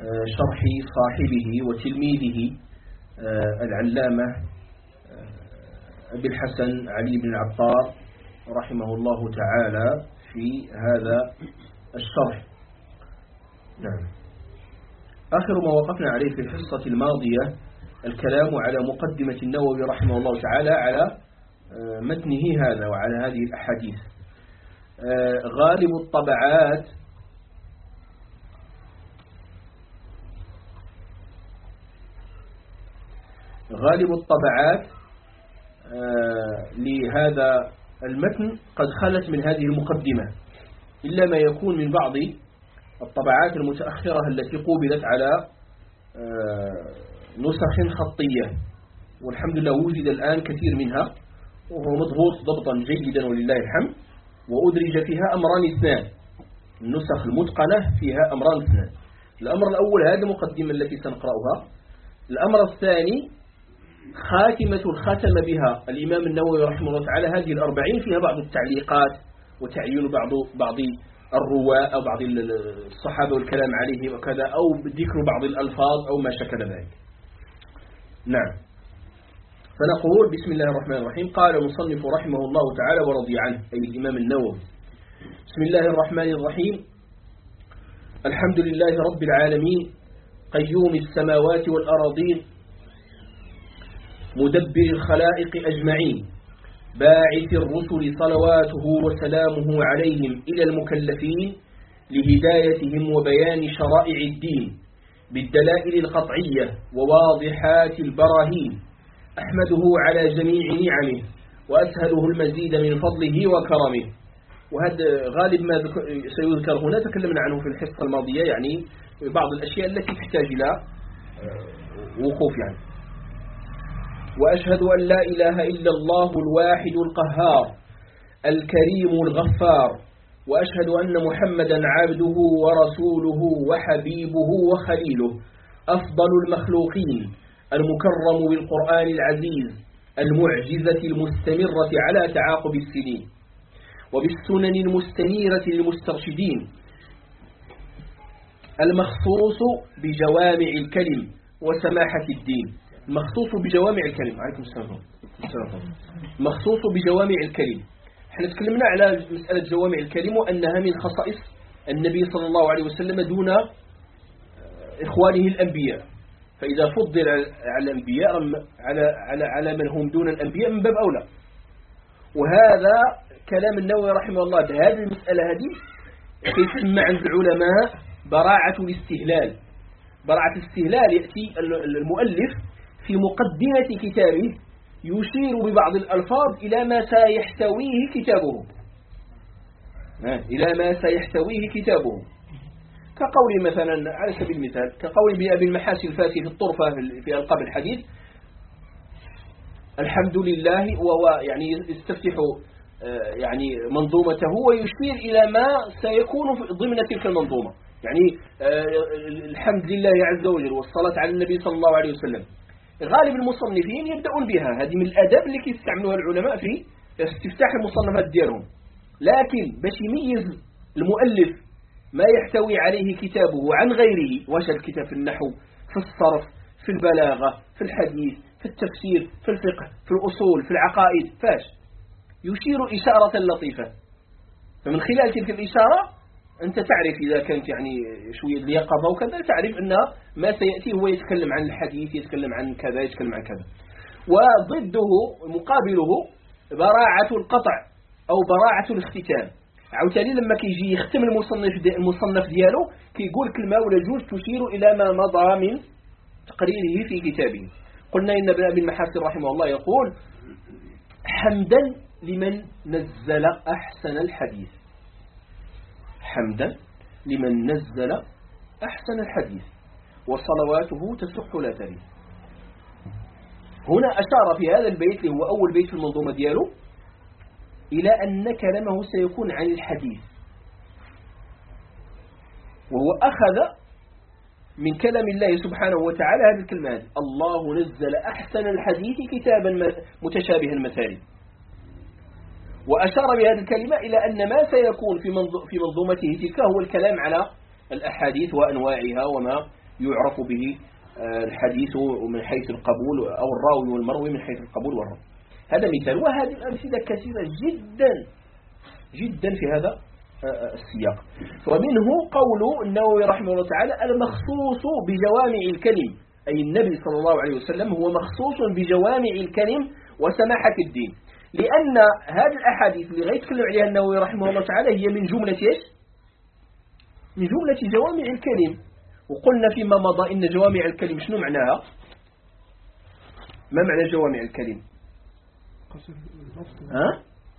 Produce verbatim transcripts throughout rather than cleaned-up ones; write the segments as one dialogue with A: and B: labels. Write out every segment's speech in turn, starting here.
A: شرح صاحبه وتلميذه العلامة أبي الحسن علي بن العطار رحمه الله تعالى في هذا الشرح. نعم. آخر ما وقفنا عليه في الحصة الماضية الكلام على مقدمة النووي رحمه الله تعالى على متنه هذا وعلى هذه الأحاديث. غالب الطبعات غالب الطبعات لهذا المتن قد خلت من هذه المقدمة، إلا ما يكون من بعض الطبعات المتأخرة التي قوبلت على نسخ خطية، والحمد لله وجد الآن كثير منها وهو مضبوط ضبطا جيدا ولله الحمد، وأدرج فيها أمران اثنان. النسخ المتقنة فيها أمران اثنان. الأمر الأول هذه المقدمة التي سنقرأها. الأمر الثاني خاتمة ختم بها الإمام النووي رحمه الله تعالى هذه الأربعين، فيها بعض التعليقات وتعيين بعض بعض الرواة أو بعض الصحابة والكلام عليه وكذا، أو ذكر بعض الألفاظ أو ما شكل ذلك. نعم. فنقول بسم الله الرحمن الرحيم. قال المصنف رحمه الله تعالى ورضي عنه، أي الإمام النووي: بسم الله الرحمن الرحيم. الحمد لله رب العالمين، قيوم السماوات والأراضين، مدبر الخلائق أجمعين، باعث الرسل صلواته وسلامه عليهم إلى المكلفين لهدايتهم وبيان شرائع الدين بالدلائل القطعية وواضحات البراهين. أحمده على جميع نعمه وأسهله المزيد من فضله وكرمه. وهذا غالب ما سيذكر هنا تكلمنا عنه في الحصة الماضية، يعني بعض الأشياء التي تحتاج إلى وقوف يعني. وأشهد أن لا إله إلا الله الواحد القهار الكريم الغفار، وأشهد أن محمدا عبده ورسوله وحبيبه وخليله، أفضل المخلوقين، المكرم بالقرآن العزيز، المعجزة المستمرة على تعاقب السنين، وبالسنن المستنيرة للمسترشدين، المخصوص بجوامع الكلم وسماحة الدين. مخصوص بجوامع الكلم. عليكم السلام. مخصوص بجوامع الكلم. احنا تكلمنا على مسألة جوامع الكلم وأنها من خصائص النبي صلى الله عليه وسلم دون إخوانه الأنبياء، فإذا فضل على الأنبياء على على على من هم دون الأنبياء من باب أولى. وهذا كلام النووي رحمه الله بهذه المسألة هذه يسمى عند العلماء براعة الاستهلال. براعة الاستهلال يأتي المؤلف في مقدمة كتابه يشير ببعض الألفاظ إلى ما سيحتويه كتابه إلى ما سيحتويه كتابه كقول مثلا على سبيل المثال كقول بأبي المحاسن الفاتي في الطرفة في ألقاب الحديث: الحمد لله، وهو يعني يستفتح يعني منظومته ويشير إلى ما سيكون ضمن تلك المنظومة، يعني الحمد لله عز وجل والصلاة على النبي صلى الله عليه وسلم. غالب المصنفين يبدأون بها، هذه من الأدب اللي يستعملوها العلماء في استفتاح المصنفات ديالهم. لكن باش يميز المؤلف ما يحتوي عليه كتابه عن غيره، واش الكتاب في النحو، في الصرف، في البلاغة، في الحديث، في التفسير، في الفقه، في الأصول، في العقائد، فاش يشير إشارة لطيفة. فمن خلال تلك الإشارة أنت تعرف إذا كانت يعني شوية اليقظة وكذا، تعرف أن ما سيأتي هو يتكلم عن الحديث، يتكلم عن كذا، يتكلم عن كذا. وضده مقابله براعة القطع أو براعة الاختتام. عاوتاني لما كيجي يختم المصنف دي المصنف ديالو كيقول كلمة ولا جوج تشير إلى ما مضى من تقريره في كتابه. قلنا إن ابن أبي المحاسن رحمه الله يقول: حمدا لمن نزل أحسن الحديث، حمدا لمن نزل أحسن الحديث، وصلواته تسح لا تريد. هنا أشار في هذا البيت اللي هو أول بيت في المنظومة دياله إلى أن كلامه سيكون عن الحديث، وهو أخذ من كلام الله سبحانه وتعالى هذه الكلمات: الله نزل أحسن الحديث كتابا متشابها المثالي. وأشار بهذه الكلمة إلى أن ما سيكون في في منظومته تلك هو الكلام على الأحاديث وأنواعها وما يعرف به الحديث من حيث القبول أو الراوي والمروي من حيث القبول والرد. هذا مثال، وهذه الأمثلة كثيرة جدا جدا في هذا السياق. ومنه قول النووي رحمه الله تعالى: المخصوص بجوامع الكلم، أي النبي صلى الله عليه وسلم هو مخصوص بجوامع الكلم وسماحة الدين، لأن هذه الأحاديث اللي غيتكلم عليها النووي رحمه الله تعالى هي من جملة إيش؟ من جملة جوامع الكلم. وقلنا فيما مضى إن جوامع الكلم شنو معناها؟ ما معنى جوامع الكلم؟ ها؟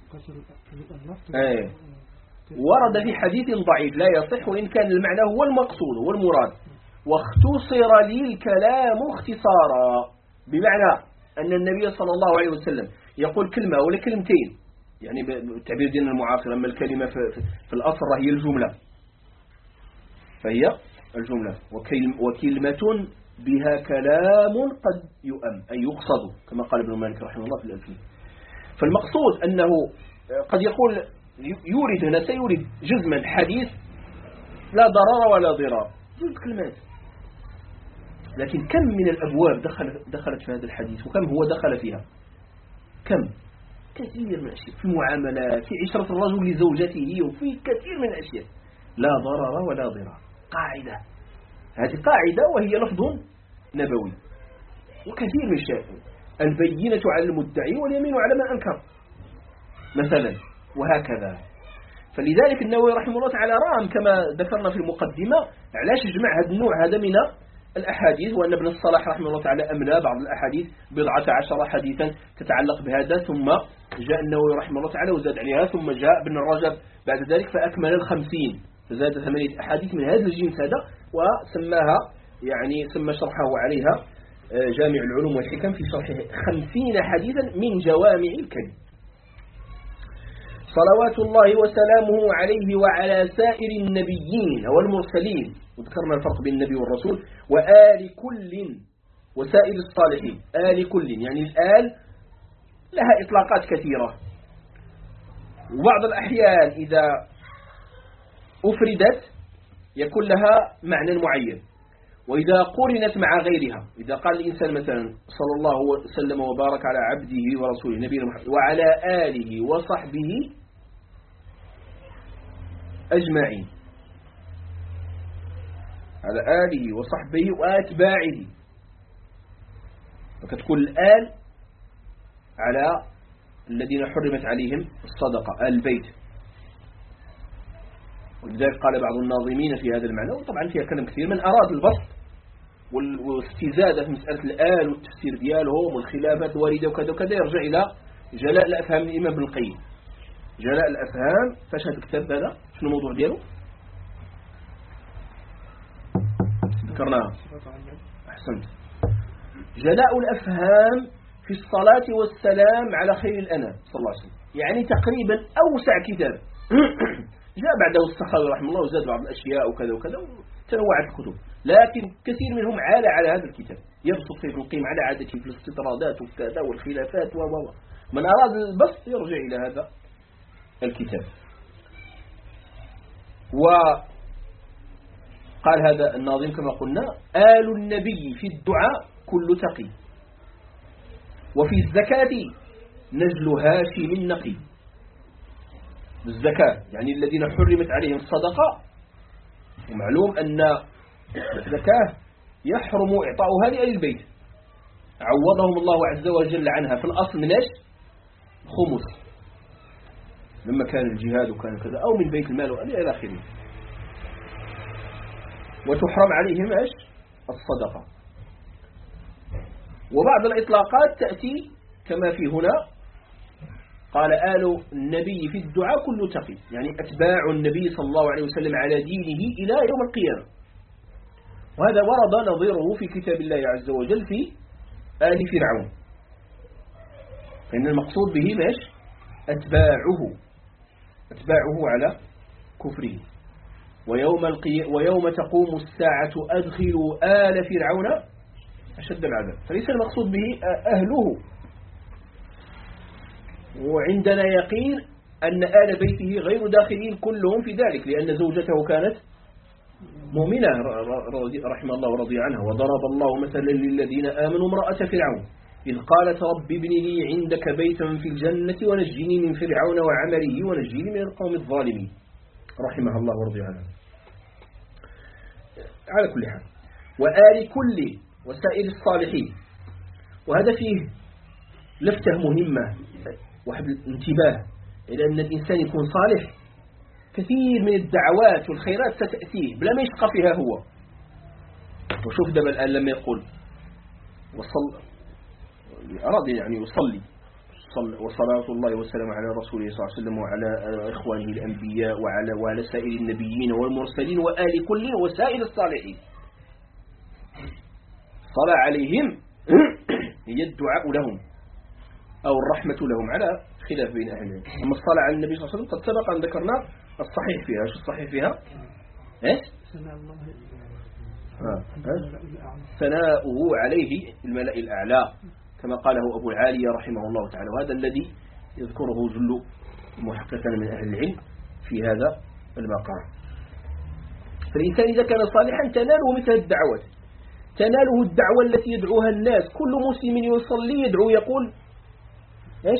A: ايه ورد في حديث ضعيف لا يصح وإن كان المعنى هو المقصود هو المراد، واختصر لي الكلام اختصارا، بمعنى أن النبي صلى الله عليه وسلم يقول كلمة ولا كلمتين، يعني بالتعبير ديننا المعاصر، أما الكلمة في, في الأصل هي الجملة، فهي الجملة، وكلمة بها كلام قد يؤم أي يقصد، كما قال ابن مالك رحمه الله في الألفية. فالمقصود أنه قد يقول يورد هنا سيورد جزما حديث لا ضرر ولا ضرار، جزء كلمات، لكن كم من الأبواب دخل دخلت في هذا الحديث وكم هو دخل فيها؟ كم؟ كثير من الأشياء، في المعاملات، في عشرة الرجل لزوجته، وفي كثير من الأشياء. لا ضرر ولا ضرار، قاعدة، هذه قاعدة وهي لفظ نبوي. وكثير من الشيء، البينة على المدعي واليمين على من أنكر مثلا، وهكذا. فلذلك النووي رحمه الله تعالى رام كما ذكرنا في المقدمة علاش جمع هذا النوع هذا من الأحاديث، وأن ابن الصلاح رحمه الله تعالى أملا بعض الأحاديث بضعة عشر حديثا تتعلق بهذا، ثم جاء النووي رحمه الله تعالى وزاد عليها، ثم جاء ابن الرجب بعد ذلك فأكمل الخمسين، فزاد ثمانية أحاديث من هذا الجنس هذا، وسماها يعني سمى شرحه عليها جامع العلوم والحكم في شرحه خمسين حديثا من جوامع الكلم. صلوات الله وسلامه عليه وعلى سائر النبيين والمرسلين، وذكرنا الفرق بين النبي والرسول، وآل كل وسائر الصالحين. آل كل يعني الآل لها إطلاقات كثيرة، وبعض الأحيان إذا أفردت يكون لها معنى معين، وإذا قرنت مع غيرها، إذا قال الإنسان مثلا صلى الله وسلم وبارك على عبده ورسوله نبينا محمد وعلى آله وصحبه أجمعين، على آله وصحبه وأتباعه، وكتكون الآل على الذين حرمت عليهم الصدقة، البيت. ولذلك قال بعض الناظمين في هذا المعنى، وطبعا فيها كلام كثير، من أراد البسط والاستزادة في مسألة الآل والتفسير ديالهم والخلافات واردة وكذا وكذا يرجع إلى جلاء الأفهام الإمام ابن القيم. جلاء الأفهام فاش هذا الكتاب هذا شنو الموضوع دياله؟ ذكرناه، أحسنت. جلاء الأفهام في الصلاة والسلام على خير الأنام صلى الله عليه وسلم، يعني تقريبا أوسع كتاب. جاء بعده السخاوي رحمه الله وزاد بعض الأشياء وكذا وكذا وتنوعت الكتب، لكن كثير منهم عال على هذا الكتاب، يبسط فيه ابن القيم على عادته في الاستطرادات وكذا والخلافات و و من أراد البسط يرجع إلى هذا الكتاب. وقال هذا الناظم كما قلنا: آل النبي في الدعاء كل تقي، وفي الزكاة نجل هاشم نقي. الزكاة يعني الذين حرمت عليهم الصدقة، ومعلوم أن الزكاة يحرم إعطاؤها لأهل البيت، عوضهم الله عز وجل عنها في الأصل من إيش؟ خمس، لما كان الجهاد وكان كذا، أو من بيت المال إلى آخره. وتحرم عليهم إيش؟ الصدقة. وبعض الإطلاقات تأتي كما في هنا، قال آل النبي في الدعاء كل تقي، يعني أتباع النبي صلى الله عليه وسلم على دينه إلى يوم القيامة. وهذا ورد نظيره في كتاب الله عز وجل في آل فرعون، فإن المقصود به ماش أتباعه، أتباعه على كفره. ويوم, القي... ويوم تقوم الساعة أدخلوا آل فرعون أشد العذاب، فليس المقصود به أهله. وعندنا يقين أن آل بيته غير داخلين كلهم في ذلك، لأن زوجته كانت مؤمنة رحمه الله ورضي عنها. وضرب الله مثلا للذين آمنوا امرأة فرعون إذ قالت رب ابن لي عندك بيتا في الجنة ونجني من فرعون وعمله ونجني من القوم الظالمين رحمها الله ورضي عنها. على كل حال وآل كل وسائر الصالحين. وهذا فيه لفتة مهمة واحد الانتباه إلى أن الإنسان يكون صالح كثير من الدعوات والخيرات ستأتيه بلا ما يشقى فيها هو. وشوف دابا الآن لما يقول وصل أراد يعني يصلي وصلاة الله والسلام على رسوله صلى الله عليه وسلم وعلى إخوانه الأنبياء وعلى وعلى سائر النبيين والمرسلين وآل كل وسائر الصالحين. صلاة عليهم هي الدعاء لهم أو الرحمة لهم على خلاف بين أهل العلم. أما الصلاة على النبي صلى الله عليه وسلم قد سبق أن ذكرنا الصحيح فيها. شو الصحيح فيها؟ إيش؟ ثناؤه عليه الملأ الأعلى كما قاله أبو العالية رحمه الله تعالى. وهذا الذي يذكره جل محققا من أهل العلم في هذا المقام. فالإنسان إذا كان صالحا تناله مثل الدعوات، تناله الدعوة التي يدعوها الناس. كل مسلم يصلي يدعو يقول إيش؟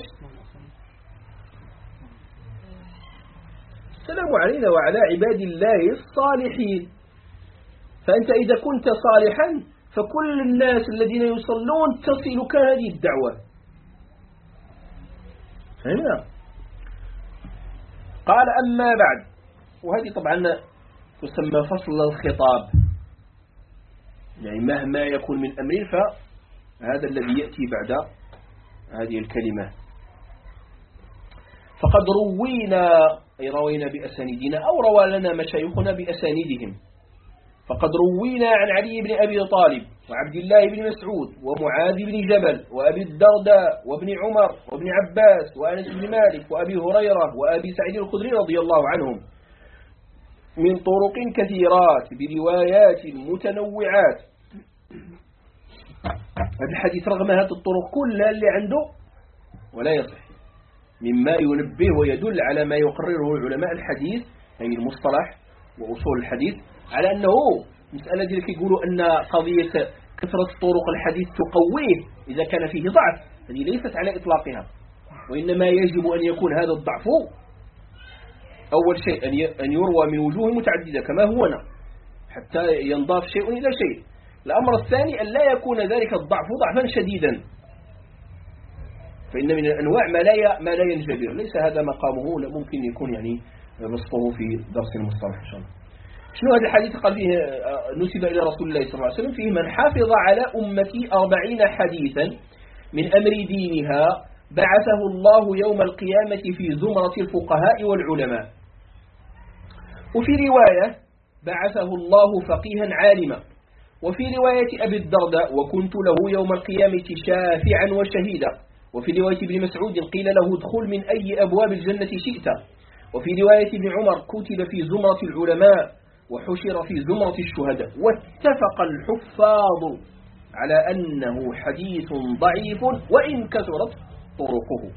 A: السلام علينا وعلى عباد الله الصالحين. فأنت إذا كنت صالحا فكل الناس الذين يصلون تصلك هذه الدعوة. فهمنا؟ قال أما بعد. وهذه طبعا تسمى فصل الخطاب، يعني مهما يكون من أمر فهذا الذي يأتي بعد هذه الكلمة. فقد روينا أي روينا بأسانيدنا أو روى لنا مشايخنا بأسانيدهم. فقد روينا عن علي بن أبي طالب وعبد الله بن مسعود ومعاذ بن جبل وأبي الدرداء وابن عمر وابن عباس وأنس بن مالك وأبي هريرة وأبي سعيد الخدري رضي الله عنهم من طرق كثيرات بروايات متنوعات. هذا الحديث رغم هذه الطرق كلها اللي عنده ولا يصح، مما ينبه ويدل على ما يقرره علماء الحديث أي المصطلح وأصول الحديث على أنه مسألة ذلك يقولوا أن قضية كثرة طرق الحديث تقويه إذا كان فيه ضعف، هذه ليست على إطلاقها، وإنما يجب أن يكون هذا الضعف أول شيء أن يروى من وجوه متعددة كما هو هنا حتى ينضاف شيء إلى شيء. الأمر الثاني أن لا يكون ذلك الضعف ضعفا شديدا، فإن من الأنواع ما لا ما لا ينجبر. ليس هذا مقامه، لا ممكن يكون يعني بسطه في درس المصطلح إن شاء الله. شنو هذا الحديث؟ قال فيه نسب إلى رسول الله صلى الله عليه وسلم فيه من حافظ على أمتي أربعين حديثا من أمر دينها بعثه الله يوم القيامة في زمرة الفقهاء والعلماء. وفي رواية بعثه الله فقيها عالما. وفي رواية أبي الدرداء وكنت له يوم القيامة شافعا وشهيدا. وفي رواية ابن مسعود قيل له ادخل من أي أبواب الجنة شئت. وفي رواية ابن عمر كتب في زمرة العلماء وحشر في زمرة الشهداء. واتفق الحفاظ على أنه حديث ضعيف وإن كثرت طرقه.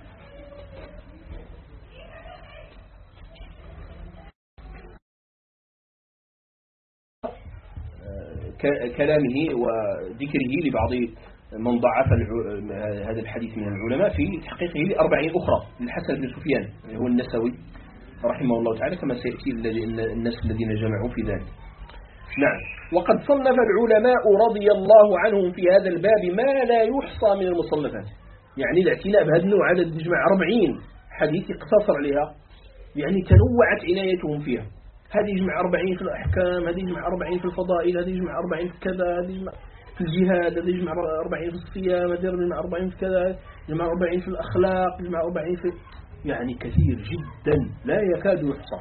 A: كلامه وذكره لبعض من ضعف هذا الحديث من العلماء في تحقيقه لأربعين أخرى للحسن بن سفيان هو النسوي رحمه الله تعالى كما سيأتي الناس الذين جمعوا في ذلك. نعم. وقد صنف العلماء رضي الله عنهم في هذا الباب ما لا يحصى من المصنفات، يعني الاعتناء بهذا النوع عدد يجمع أربعين حديث يقتصر عليها، يعني تنوعت عنايتهم فيها. هذه يجمع أربعين في الأحكام، هذه يجمع أربعين في الفضائل، هذه يجمع أربعين في كذا، هذه يجمع في الجهاد، هذه يجمع أربعين في الصيام، هذه يجمع أربعين في كذا، يجمع أربعين في الأخلاق، يجمع أربعين في يعني كثير جدا لا يكاد يحصى.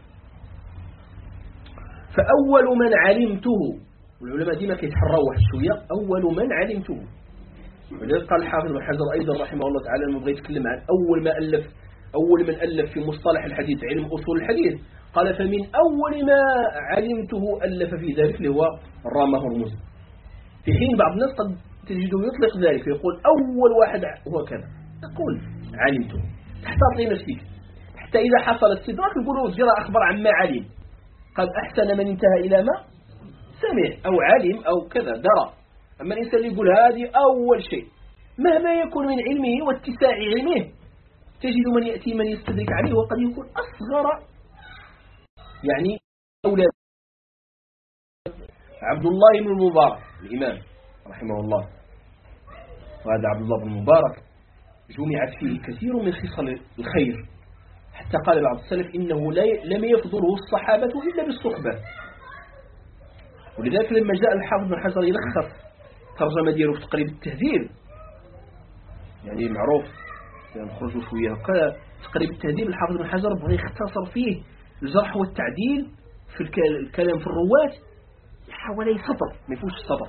A: فأول من علمته، والعلماء ديما كيتحروا واحد شوية، أول من علمته، ولذلك قال الحافظ بن حجر أيضا رحمه الله تعالى لما بغى يتكلم عن أول ما ألف أول من ألف في مصطلح الحديث علم أصول الحديث قال فمن أول ما علمته ألف في ذلك اللي هو الرامة هرمز، في حين بعض الناس قد تجده يطلق ذلك ويقول أول واحد هو كذا، تقول علمته تحتاط لنفسك حتى إذا حصل استدراك يقولوا جرى أخبر عما علم، قد أحسن من انتهى إلى ما سمع أو علم أو كذا درى. أما الإنسان اللي يقول هذه أول شيء مهما يكون من علمه واتساع علمه تجد من يأتي من يستدرك عليه وقد يكون أصغر يعني أولاد. عبد الله بن المبارك الإمام رحمه الله، وهذا عبد الله بن المبارك جمعت فيه كثير من خصال الخير، حتى قال بعض السلف إنه لم يفضله الصحابة إلا بالصحبة. ولذلك لما جاء الحافظ بن حجر يلخص ترجمة دياله في تقريب التهذيب، يعني معروف نخرجوا شوية قال تقريب التهذيب، الحافظ بن حجر بغى يختصر فيه الجرح والتعديل في الكلام في الرواة حوالي سطر ما يفوتش السطر.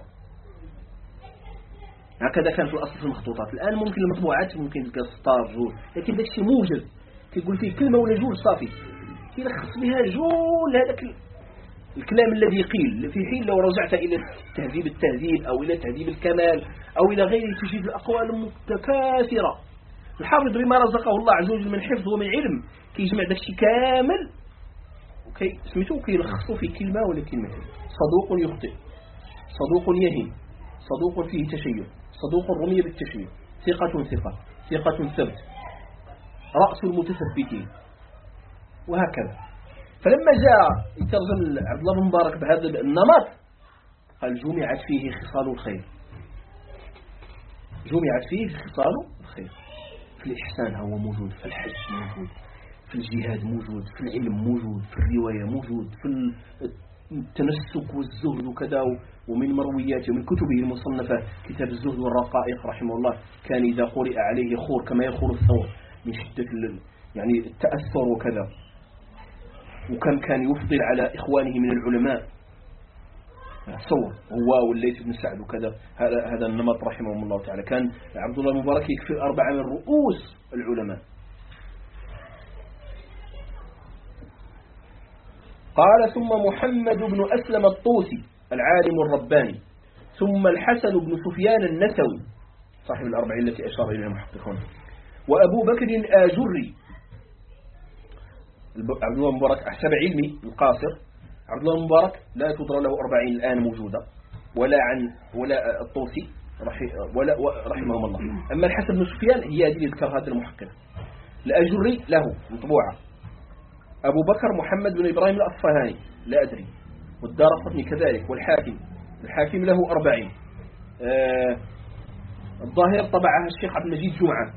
A: هكذا كان في الأصل في المخطوطات. الآن ممكن المطبوعات ممكن تلقى سطر جول، لكن داك الشيء موجز كيقول فيه كلمة ولا جول صافي كيلخص بها جول هذاك الكلام الذي قيل، في حين لو رجعت إلى تهذيب التهذيب أو إلى تهذيب الكمال أو إلى غيره تجد الأقوال متكاثرة. الحافظ بما رزقه الله عز وجل من حفظ ومن علم كيجمع داك الشيء كامل وكي سميتو كيلخصوا في كلمة ولا كلمتين. صدوق يخطئ، صدوق يهين، صدوق فيه تشيع، صدوق رمي بالتشيع، ثقة ثقة، ثقة ثبت، رأس المتثبتين، وهكذا. فلما جاء يترجم عبد الله بن مبارك بهذا النمط قال جمعت فيه خصال الخير، جمعت فيه خصال الخير. في الإحسان هو موجود، في الحج موجود، في الجهاد موجود، في العلم موجود، في الرواية موجود، في التنسك والزهد وكذا. ومن مروياته ومن كتبه المصنفة كتاب الزهد والرقائق رحمه الله كان إذا قرئ عليه يخور كما يخور الثور من شدة يعني التأثر وكذا. وكم كان يفضل على إخوانه من العلماء تصور هو والليث بن سعد وكذا. هذا هذا النمط رحمه الله تعالى. كان عبد الله المبارك يكفي أربعة من رؤوس العلماء. قال ثم محمد بن أسلم الطوسي العالم الرباني، ثم الحسن بن سفيان النسوي صاحب الأربعين التي أشار إليها المحققون، وأبو بكر الآجري. عبد الله المبارك أحسب علمي القاصر. عبد الله المبارك لا تدرى له أربعين الآن موجودة ولا عن ولا الطوسي ولا رحمهم الله. أما الحسن بن سفيان هي هذه اللي ذكر هذا المحقق. الآجري له مطبوعة. أبو بكر محمد بن إبراهيم الأصفهاني لا أدري، والدارقطني كذلك، والحاكم الحاكم له أربعين. آه الظاهر طبعها الشيخ عبد المجيد جمعة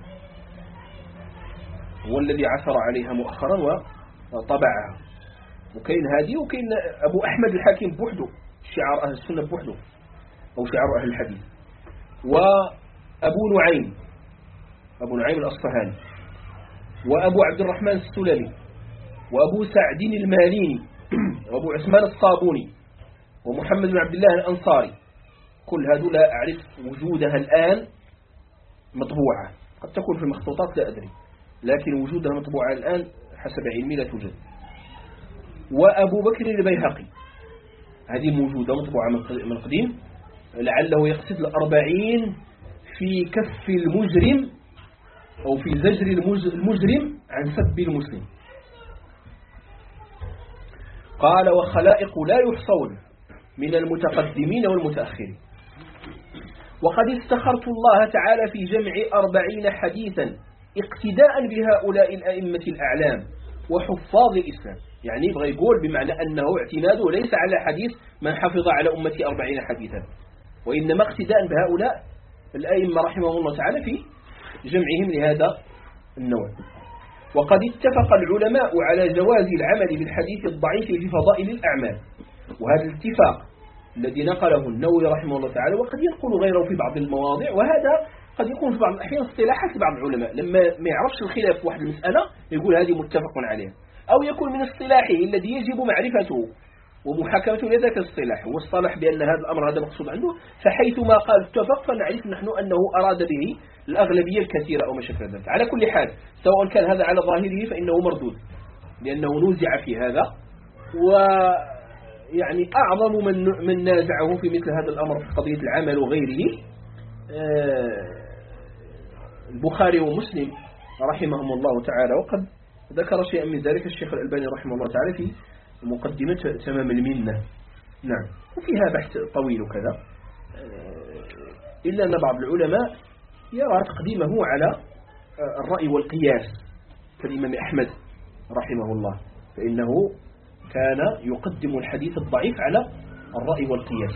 A: هو الذي عثر عليها مؤخرا وطبعها. وكاين هذه وكاين أبو أحمد الحاكم بوحده شعار أهل السنة بوحده أو شعار أهل الحديث. وأبو نعيم أبو نعيم الأصفهاني، وأبو عبد الرحمن السلمي، وأبو سعد الماليني، وأبو عثمان الصابوني، ومحمد بن عبد الله الأنصاري. كل هذول أعرف وجودها الآن مطبوعة، قد تكون في المخطوطات لا أدري، لكن وجودها مطبوعة الآن حسب علمي لا توجد. وأبو بكر البيهقي هذه موجودة مطبوعة من قديم، لعله يقصد الأربعين في كف المجرم أو في زجر المجرم عن سب المسلم. قال وخلائق لا يحصون من المتقدمين والمتأخرين. وقد استخرت الله تعالى في جمع أربعين حديثا اقتداء بهؤلاء الأئمة الأعلام وحفاظ الإسلام. يعني يبغى يقول بمعنى أنه اعتماده ليس على حديث من حفظ على أمتي أربعين حديثا، وإنما اقتداء بهؤلاء الأئمة رحمهم الله تعالى في جمعهم لهذا النوع. وقد اتفق العلماء على جواز العمل بالحديث الضعيف في فضائل الأعمال، وهذا الاتفاق الذي نقله النووي رحمه الله تعالى، وقد ينقل غيره في بعض المواضع، وهذا قد يكون في بعض الأحيان اصطلاحات بعض العلماء لما ما يعرفش الخلاف في واحد المسألة يقول هذه متفق عليها، أو يكون من اصطلاحه الذي يجب معرفته ومحاكمته لذلك الاصطلاح، هو اصطلح بأن هذا الأمر هذا مقصود عنده، فحيثما قال اتفق فنعرف نحن أنه أراد به الأغلبية الكثيرة أو ما شكل ذلك. على كل حال سواء كان هذا على ظاهره فإنه مردود، لأنه نزع في هذا، ويعني أعظم من من نازعه في مثل هذا الأمر في قضية العمل وغيره البخاري ومسلم رحمهم الله تعالى. وقد ذكر شيئا من ذلك الشيخ الألباني رحمه الله تعالى في مقدمة تمام المنة. نعم، وفيها بحث طويل وكذا، إلا أن بعض العلماء يرى تقديمه على الرأي والقياس كالإمام أحمد رحمه الله، فإنه كان يقدم الحديث الضعيف على الرأي والقياس،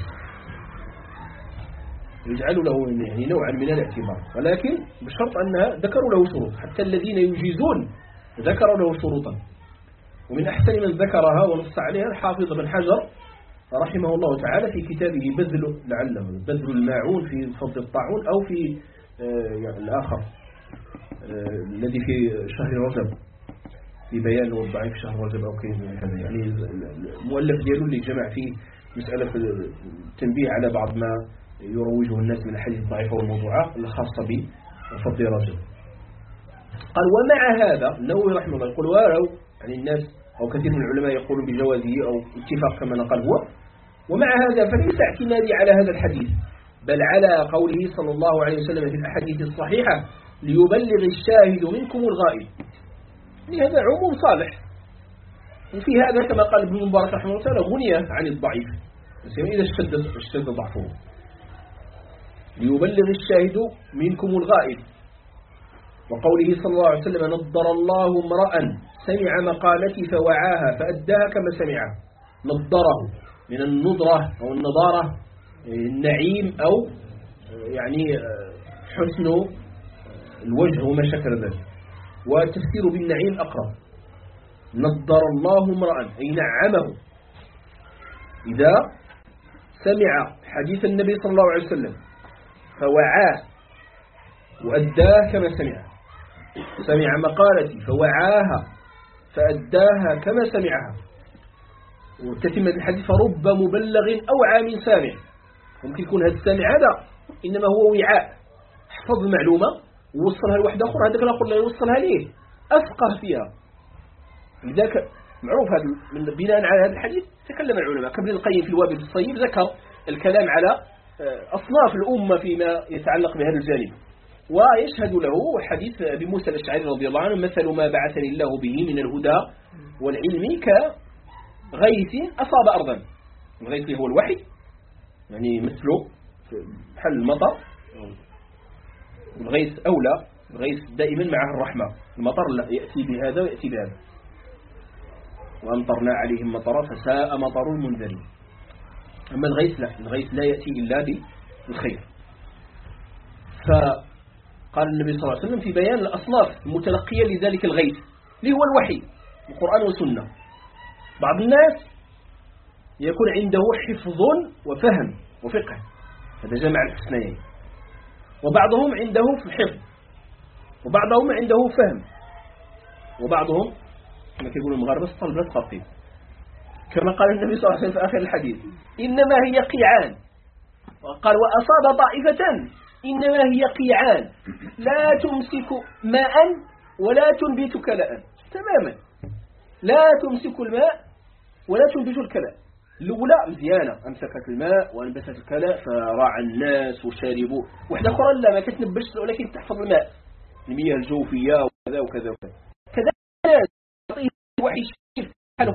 A: يجعل له يعني نوعا من الاعتبار، ولكن بشرط أنها ذكروا له شروط، حتى الذين يجيزون ذكروا له شروطا. ومن أحسن من ذكرها ونص عليها الحافظ بن حجر رحمه الله تعالى في كتابه بذل لعله بذل الماعون في فضل الطاعون، أو في آه يعني الآخر آه الذي في شهر رجب في بيان الضعيف في شهر رجب أو كذا، يعني المؤلف ديالو اللي جمع فيه مسألة التنبيه على بعض ما يروجه الناس من الحديث الضعيفة والموضوعات الخاصة بفضل رجب. قال ومع هذا النووي رحمه الله يقول ولو يعني الناس أو كثير من العلماء يقولون بجوازه أو اتفاق كما نقل هو، ومع هذا فليس اعتمادي على هذا الحديث بل على قوله صلى الله عليه وسلم في الأحاديث الصحيحة ليبلغ الشاهد منكم الغائب، هذا عموم صالح. وفي هذا كما قال ابن مبارك رحمه الله تعالى غنية عن الضعيف إذا اشتد, اشتد ضعفه، ليبلغ الشاهد منكم الغائب. وقوله صلى الله عليه وسلم نضر الله امرأ سمع مقالتي فوعاها فأداها كما سمعها، نضره من النضرة أو النضارة النعيم أو يعني حسن الوجه وما شكل ذلك، والتفسير بالنعيم أقرب. نضر الله امرأ أي نعمه إذا سمع حديث النبي صلى الله عليه وسلم فوعاه وأداه كما سمعه، سمع مقالتي فوعاها فأداها كما سمعها. وتتمة الحديث فرب مبلغ أوعى من سامع، ممكن يكون هذا السامع هذا إنما هو وعاء حفظ المعلومة ووصلها لواحد آخر، هذاك الآخر لا يوصلها ليه أفقه فيها. لذلك معروف هذا من بناء على هذا الحديث تكلم العلماء كابن القيم في الوابل الصيب ذكر الكلام على أصناف الأمة فيما يتعلق بهذا الجانب، ويشهد له حديث أبي موسى الأشعري رضي الله عنه مثل ما بعثني الله به من الهدى والعلم كغيث أصاب أرضا. الغيث هو الوحي، يعني مثله حل المطر، والغيث أولى، الغيث دائما معه الرحمة، المطر لا يأتي بهذا ويأتي بهذا. وأمطرنا عليهم مطرا فساء مطر المنذرين. أما الغيث لا، الغيث لا يأتي إلا بالخير. فقال النبي صلى الله عليه وسلم في بيان الأصناف المتلقية لذلك الغيث اللي هو الوحي القرآن والسنة. بعض الناس يكون عنده حفظ وفهم وفقه، هذا جمع الحسنيين، وبعضهم عنده في حفظ وبعضهم عنده فهم، وبعضهم كما يقول المغاربة الطلبة خطيب، كما قال النبي صلى الله عليه وسلم في آخر الحديث إنما هي قيعان، وقال وأصاب طائفة إنما هي قيعان لا تمسك ماء ولا تنبت كلاء. تماما لا تمسك الماء ولا تنبت الكلاء. الأولى مزيانة أمسكت الماء وأنبتت الكلاء فراعى الناس وشاربوا، واحدة أخرى لا ما تتنبش ولكن تحفظ الماء المياه الجوفية وكذا وكذا وكذا. كذا وحي شيء حلو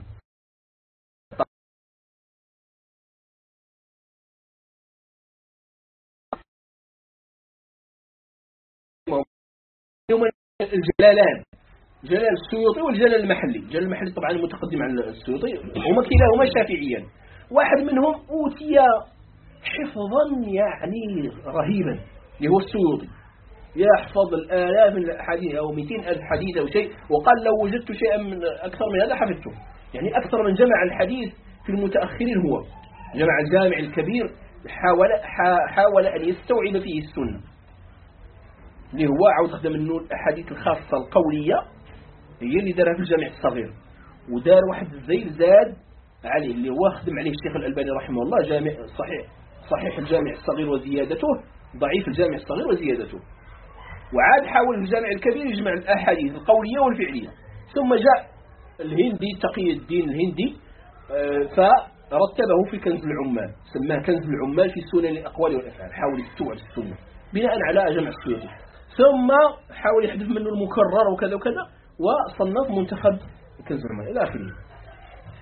A: الجلالان، جلال السيوطي والجلال المحلي. الجلال المحلي طبعا متقدم عن السيوطي، هما كلاهما شافعيا. واحد منهم أوتي حفظا يعني رهيبا اللي هو السيوطي، يحفظ الآلاف من الأحاديث أو مئتين ألف حديث أو شيء، وقال لو وجدت شيئا من أكثر من هذا حفظته. يعني أكثر من جمع الحديث في المتأخرين هو جمع الجامع الكبير، حاول حاول أن يستوعب فيه السنة اللي هو عاود خدم منه الأحاديث الخاصة القولية هي اللي دارها في الجامع الصغير، ودار واحد الزيل زاد عليه اللي هو خدم عليه الشيخ الألباني رحمه الله، جامع صحيح صحيح الجامع الصغير وزيادته، ضعيف الجامع الصغير وزيادته. وعاد حاول الجامع الكبير يجمع الأحاديث القولية والفعلية. ثم جاء الهندي تقي الدين الهندي فرتبه في كنز العمال، سماه كنز العمال في سنن الأقوال والأفعال، حاول يستوعب السنة بناء على جمع السيوطي. ثم حاول يحذف منه المكرر وكذا وكذا، وصنف منتخب كنز العمال إلى آخره.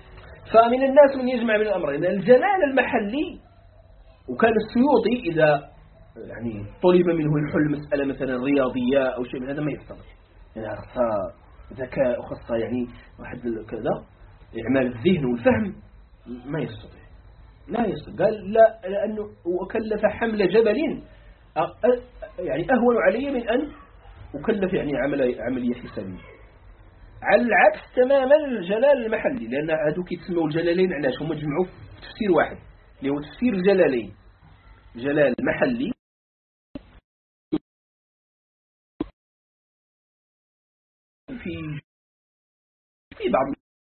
A: فمن الناس من يجمع من الأمرين الجلال المحلي. وكان السيوطي إذا يعني طلب منه الحل مسألة مثلا رياضية أو شيء من هذا ما يستطيع، يعني خاصة ذكاء وخاصة يعني واحد كذا إعمال الذهن والفهم ما يستطيع، لا يستطيع. قال لا، لأنه وكلف حمل جبل يعني أهون علي من أن أكلف يعني عمل عملية حسابية. على العكس تماما الجلال المحلي، لأن هذوك يتسموا الجلالين علاش هم جمعوا في تفسير واحد اللي هو تفسير الجلالين، جلال محلي في في بعض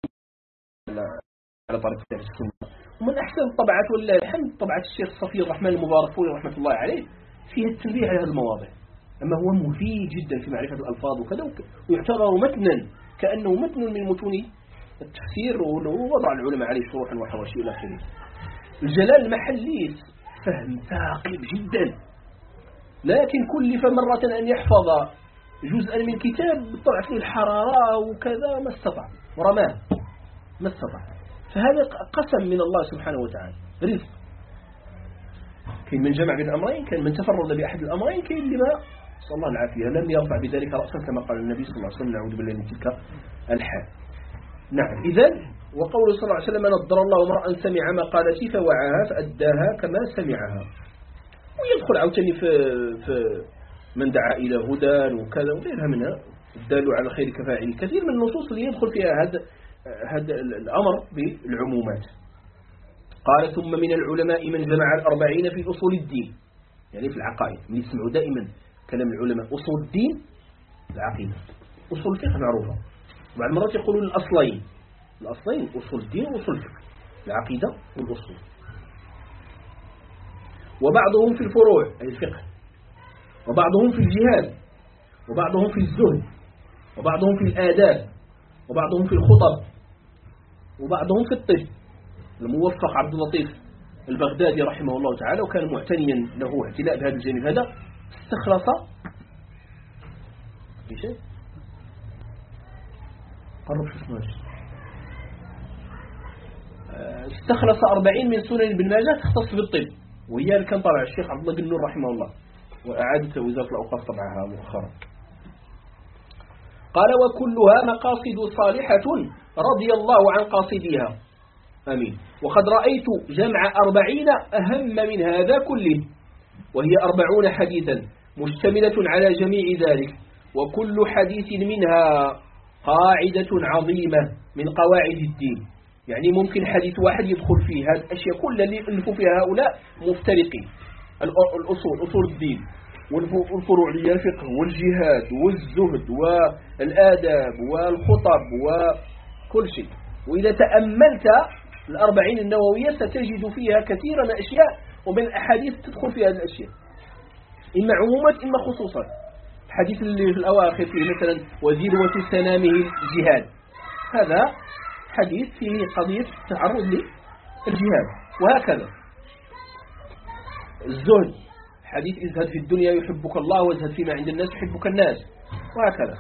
A: على طريقة السنة. ومن أحسن الطبعات والله الحمد طبعة الشيخ صفي الرحمن المبارك فوري رحمة الله عليه فيها التنبيه على هذه المواضيع، أما هو مفيد جدا في معرفة الألفاظ وكذا، ويعتبر متنا كأنه متن من متون التفسير، ووضع العلماء عليه شروحا وحواشي إلى آخره. الجلال المحلي فهم ثاقب جدا، لكن كلف مرة أن يحفظ جزءا من كتاب طلع فيه الحرارة وكذا ما استطاع ورماه ما استطاع. فهذا قسم من الله سبحانه وتعالى، رزق. كان من جمع بين الأمرين، كان من تفرد بأحد الأمرين، كان لما صلى الله العافية لم يرفع بذلك رأسا كما قال النبي صلى الله عليه وسلم، نعوذ بالله من تلك الحال. نعم. إذن وقول صلى الله عليه وسلم نضر الله امرأ سمع مقالتي فوعاها فأداها كما سمعها. ويدخل عوتني في, في من دعا إلى هدى وكذا وغيرها منها الدال على خير كفاعل، كثير من النصوص اللي يدخل فيها هذا هذا الأمر بالعمومات. قال ثم من العلماء من جمع الأربعين في أصول الدين، يعني في العقائد. من يسمعوا دائما كلام العلماء أصول الدين العقيدة، أصول الفقه معروفة، بعض المرات يقولون الأصلين الأصلين أصول الدين وأصول الفقه، العقيدة والأصول. وبعضهم في الفروع أي الفقه، وبعضهم في الجهاد، وبعضهم في الزهد، وبعضهم في الآداب، وبعضهم في الخطب، وبعضهم في الطب. الموفق عبد اللطيف البغدادي رحمه الله تعالى، وكان معتنيا له اعتلاء بهذا الجانب هذا، استخلص ايش قرب شو اسمه استخلص أربعين من سنن ابن ماجه تختص بالطب، وهي اللي كان طبع الشيخ عبد الله بن نور رحمه الله، وأعادت وزارة الأوقاف طبعها مؤخرا. قال وكلها مقاصد صالحة رضي الله عن قاصديها. أمين. وقد رأيت جمع أربعين أهم من هذا كله، وهي أربعون حديثا مشتملة على جميع ذلك، وكل حديث منها قاعدة عظيمة من قواعد الدين. يعني ممكن حديث واحد يدخل فيه هذه الأشياء كلها اللي ألفوا فيها هؤلاء مفترقين، الأصول أصول الدين والفروعية الفقه والجهاد والزهد والآداب والخطب وكل شيء. وإذا تأملت الأربعين النووية ستجد فيها كثيرا من الأشياء، ومن الأحاديث تدخل فيها هذه الأشياء، إما عمومات إما خصوصا. الحديث اللي في الأواخر فيه مثلا وذروة سنامه الجهاد، هذا حديث فيه قضية تعرض للجهاد. وهكذا الزهد، حديث ازهد في الدنيا يحبك الله وازهد فيما عند الناس يحبك الناس، وهكذا.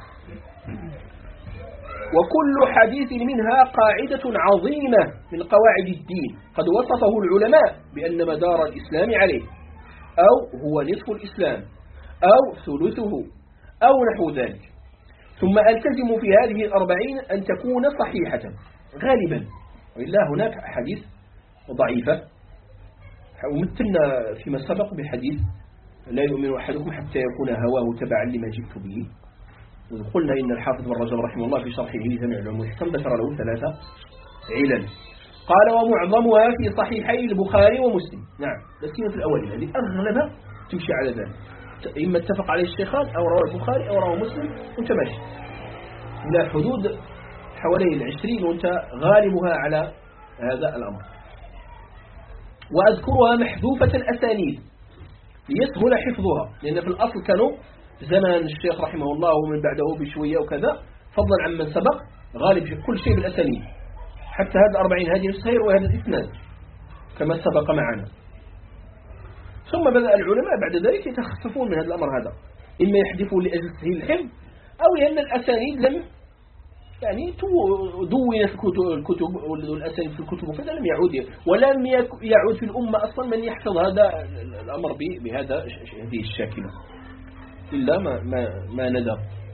A: وكل حديث منها قاعدة عظيمة من قواعد الدين قد وصفه العلماء بأن مدار الإسلام عليه، أو هو نصف الإسلام أو ثلثه أو نحو ذلك. ثم ألتزم في هذه الأربعين أن تكون صحيحة غالبا، وإلا هناك أحاديث ضعيفة. ومثلنا فيما سبق بحديث لا يؤمن أحدكم حتى يكون هواه تبعا لما جئت به. وقلنا إن الحافظ بن رجب رحمه الله في شرحه جامع العلوم والحكم ذكر له ثلاثة علل. قال ومعظمها في صحيحي البخاري ومسلم. نعم، لسنا في الأولين هذه أغلبها تمشي على ذلك، إما اتفق عليه الشيخان أو رواه البخاري أو رواه مسلم، وانت ماشي إلى حدود حوالي العشرين وانت غالبها على هذا الأمر. وأذكرها محذوفة الأسانيد ليسهل حفظها، لأن في الأصل كانوا زمان الشيخ رحمه الله ومن بعده بشوية وكذا، فضلا عن من سبق غالب كل شيء بالأسانيد، حتى هذا الأربعين هذه السير وهذا الإسناد كما سبق معنا. ثم بدأ العلماء بعد ذلك يتخففون من هذا الأمر هذا، إما يحذفوا لأجل تسهيل الحفظ، أو لأن الأسانيد لم يعني دونت الكتب والأسانيد في الكتب وكذا لم يعود ولم يعود في الأمة أصلا من يحفظ هذا الأمر بهذا هذه الشاكلة إلا ما, ما, ما ندر.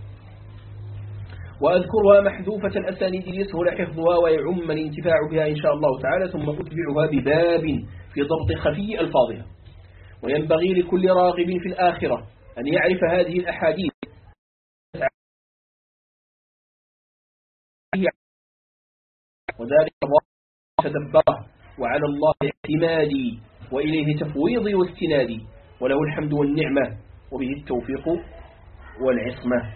A: وأذكرها محذوفة الأسانيد ليسهل حفظها ويعم الانتفاع بها إن شاء الله تعالى، ثم أتبعها بباب في ضبط خفي ألفاظها. وينبغي لكل راغب في الآخرة أن يعرف هذه الأحاديث وذلك تدبره وعلى الله اعتمادي وإليه تفويضي واستنادي، وله الحمد والنعمة وبه التوفيق والعصمة.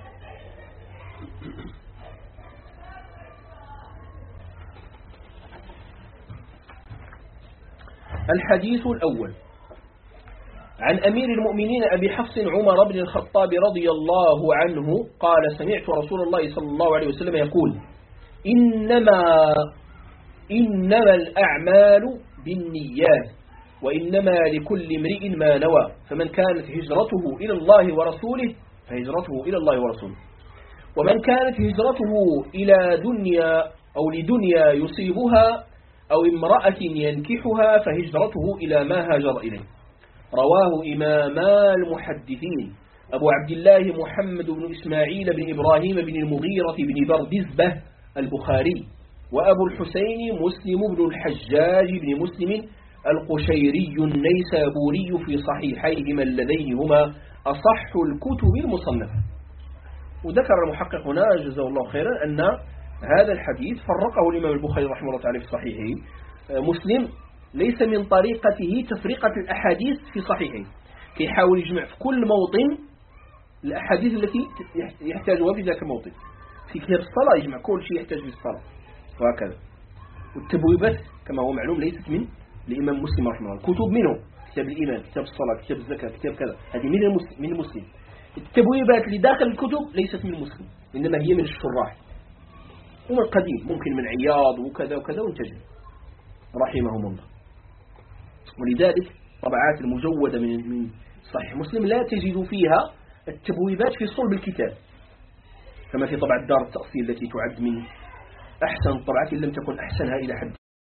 A: الحديث الأول عن أمير المؤمنين أبي حفص عمر بن الخطاب رضي الله عنه قال: سمعت رسول الله صلى الله عليه وسلم يقول: إنما إنما الأعمال بالنيات وإنما لكل امرئ ما نوى، فمن كانت هجرته إلى الله ورسوله فهجرته إلى الله ورسوله، ومن كانت هجرته إلى دنيا أو لدنيا يصيبها أو امرأة ينكحها فهجرته إلى ما هاجر إليه. رواه إماما المحدثين أبو عبد الله محمد بن إسماعيل بن إبراهيم بن المغيرة بن بردزبة البخاري، وأبو الحسين مسلم بن الحجاج بن مسلم القشيري النيسابوري في صحيحيهما اللذين هما أصح الكتب المصنفة. وذكر المحقق هنا جزاه الله خيرا أن هذا الحديث فرقه الإمام البخاري رحمه الله تعالى في صحيحه. مسلم ليس من طريقته تفرقة الأحاديث في صحيحه، كي يحاول يجمع في كل موطن الأحاديث التي يحتاجها في ذاك الموطن. في كتاب الصلاة يجمع كل شيء يحتاج في الصلاة وهكذا. والتبويبات كما هو معلوم ليست من الإمام مسلم رحمه الله، كتب منه كتاب الإيمان، كتاب الصلاة، كتاب الزكاة، كتاب كذا، هذه من المسلم. من المسلم. التبويبات اللي داخل الكتب ليست من المسلم، إنما هي من الشراح ومن قديم، ممكن من عياض وكذا وكذا وانتجه رحمهم الله. ولذلك طبعات المجودة من من صحيح مسلم لا تجد فيها التبويبات في صلب الكتاب، كما في طبعة دار التأصيل التي تعد من أحسن الطبعات إن لم تكن أحسنها إلى حد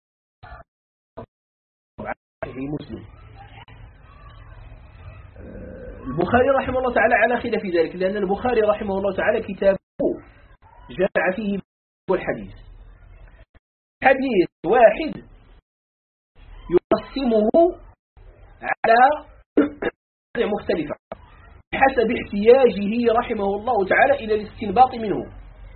A: صحيح مسلم. البخاري رحمه الله تعالى على خلاف في ذلك، لأن البخاري رحمه الله تعالى كتابه جمع فيه الحديث حديث واحد يقسمه على مختلفة بحسب احتياجه رحمه الله تعالى إلى الاستنباط منه.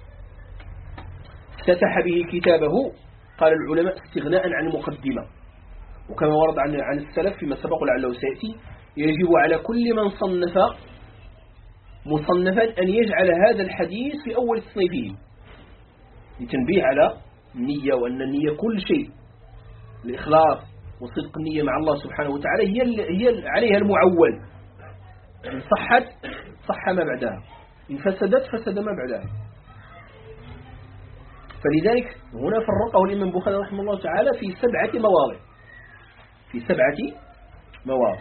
A: افتتح به كتابه قال العلماء استغناء عن المقدمة، وكما ورد عن عن السلف فيما سبق لعله سيأتي: يجب على كل من صنف مصنفا أن يجعل هذا الحديث في أول تصنيفه، لتنبيه على النية، وأن النية كل شيء، الإخلاص وصدق النية مع الله سبحانه وتعالى هي هي عليها المعول. إن صحت صح ما بعدها، إن فسدت فسد ما بعدها. فلذلك هنا فرقه الإمام البخاري رحمه الله تعالى في سبعة مواضع في سبعة مواضع.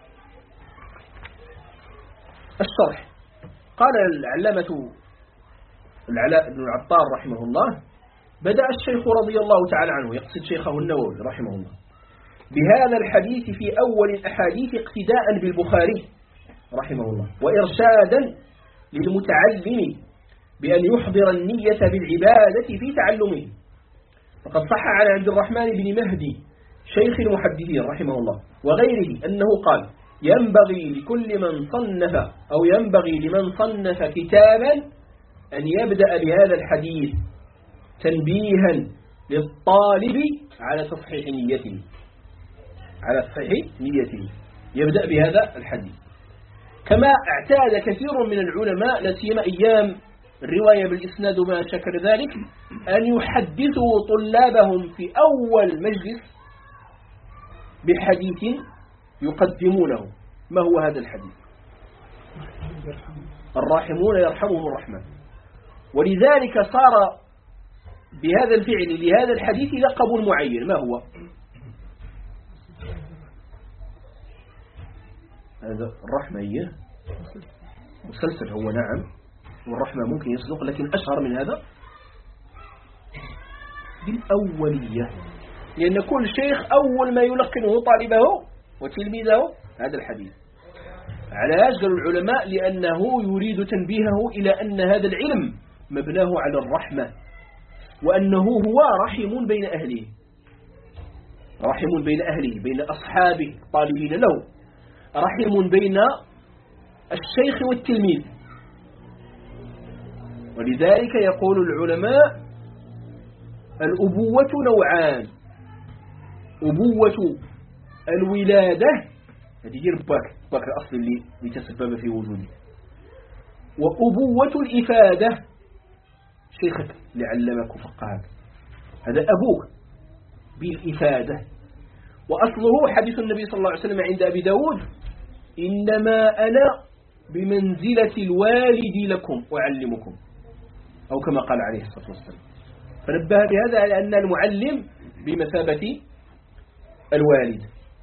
A: الشرح قال العلامة العلاء بن العطار رحمه الله: بدأ الشيخ رضي الله تعالى عنه، يقصد شيخه النووي رحمه الله، بهذا الحديث في أول الأحاديث اقتداء بالبخاري رحمه الله، وإرشادا للمتعلم بأن يحضر النية بالعبادة في تعلمه. فقد صح عن عبد الرحمن بن مهدي شيخ المحدثين رحمه الله وغيره أنه قال: ينبغي لكل من صنف أو ينبغي لمن صنف كتابا أن يبدأ بهذا الحديث تنبيها للطالب على تصحيح نيته على تصحيح نيته يبدأ بهذا الحديث. كما اعتاد كثير من العلماء لا سيما أيام الرواية بالإسناد وما شكل ذلك أن يحدثوا طلابهم في أول مجلس بحديث يقدمونه. ما هو هذا الحديث؟ الراحمون يرحمهم الرحمن. ولذلك صار بهذا الفعل لهذا الحديث لقب معين. ما هو هذا؟ الرحمة هي مسلسل، هو نعم، والرحمة ممكن يصدق، لكن أشهر من هذا الأولية، لأن كل شيخ أول ما يلقنه طالبه وتلميذه هذا الحديث. علاش؟ قالوا العلماء لأنه يريد تنبيهه إلى أن هذا العلم مبناه على الرحمة، وأنه هو رحم بين أهله، رحم بين أهله بين أصحابه الطالبين له، رحم بين الشيخ والتلميذ. ولذلك يقول العلماء الأبوة نوعان: أبوة الولادة، هذه هي باك باك الأصل اللي يتسبب في وجوده، وأبوة الإفادة، شيخك اللي علمك وفقهك هذا أبوك بالإفادة. وأصله حديث النبي صلى الله عليه وسلم عند أبي داود: إنما أنا بمنزلة الوالد لكم أعلمكم، أو كما قال عليه الصلاة والسلام. فنبه بهذا على أن المعلم بمثابة الوالد.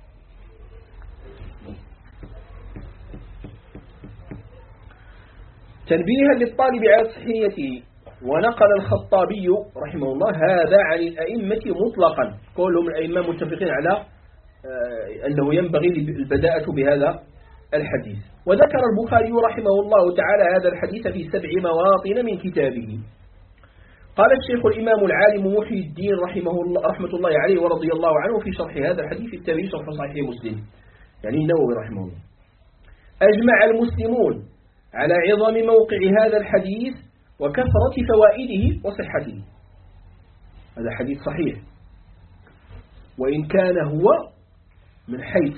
A: تنبيها للطالب على صحيته. ونقل الخطابي رحمه الله هذا عن الأئمة مطلقا، كلهم الأئمة متفقين على أنه ينبغي البداءة بهذا الحديث. وذكر البخاري رحمه الله تعالى هذا الحديث في سبع مواطن من كتابه. قال الشيخ الإمام العالم محي الدين رحمه الله رحمة الله عليه ورضي الله عنه في شرح هذا الحديث التالي، شرح صحيح مسلم، يعني النووي رحمه الله: أجمع المسلمون على عظم موقع هذا الحديث وكثرة فوائده وصحته. هذا حديث صحيح، وإن كان هو من حيث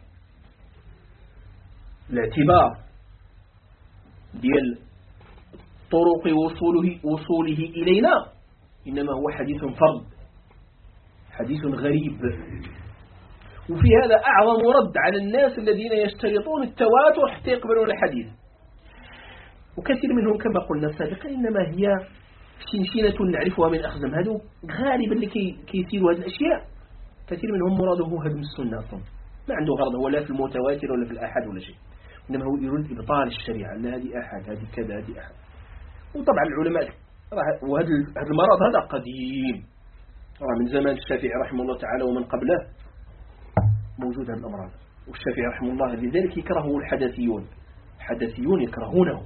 A: الاعتبار ديال طرق وصوله, وصوله إلينا إنما هو حديث فرد، حديث غريب. وفي هذا أعظم رد على الناس الذين يشترطون التواتر حتى يقبلون الحديث. وكثير منهم كما قلنا سابقا إنما هي شنشنة نعرفها من أخزم، هذو غالبا اللي كيسيروا هذه الأشياء كثير منهم مراده هدم السنة أصلا، ما عنده غرض هو لا في المتواتر ولا في الأحد ولا شيء، إنما هو يريد إبطال الشريعة، أن هذه أحد هذه كذا هذه أحد. وطبعا العلماء وهذا المرض هذا قديم من زمان الشافعي رحمه الله تعالى ومن قبله موجود هذه الأمراض. والشافعي رحمه الله لذلك يكرهه الحدثيون، الحدثيون يكرهونه،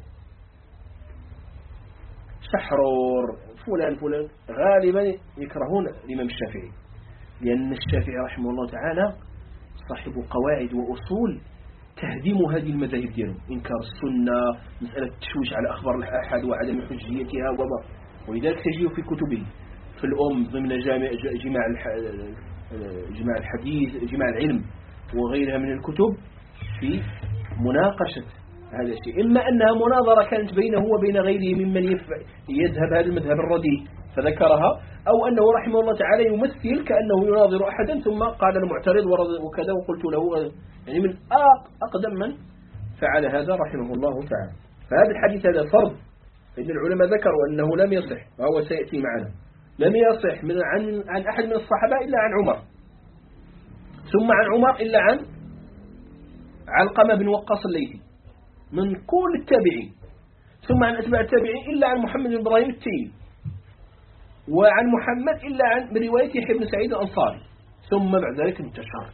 A: سحرور فلان فلان غالبا يكرهون الإمام الشافعي، لأن الشافعي رحمه الله تعالى صاحب قواعد وأصول تهدم هذه المذاهب ديالهم، إنكار السنة، مسألة التشويش على أخبار الأحد وعدم حجيتها وما، ولذلك تجيه في كتبه في الأم ضمن جامع جماع جماع الحديث جماع العلم وغيرها من الكتب في مناقشة هذا الشيء، إما أنها مناظرة كانت بينه وبين غيره ممن يذهب هذا المذهب الرديء فذكرها، أو أنه رحمه الله تعالى يمثل كأنه يناظر أحدا ثم قال المعترض وكذا وقلت له، يعني من أقدم من فعل هذا رحمه الله تعالى. فهذا الحديث هذا فرض، فإن العلماء ذكروا أنه لم يصح، وهو سيأتي معنا، لم يصح من عن, عن أحد من الصحابة إلا عن عمر، ثم عن عمر إلا عن علقمة بن وقاص الليثي من كل التابعين، ثم عن أتباع التابعين إلا عن محمد بن إبراهيم التيمي، وعن محمد إلا عن رواية يحيى بن سعيد الأنصاري، ثم بعد ذلك انتشر.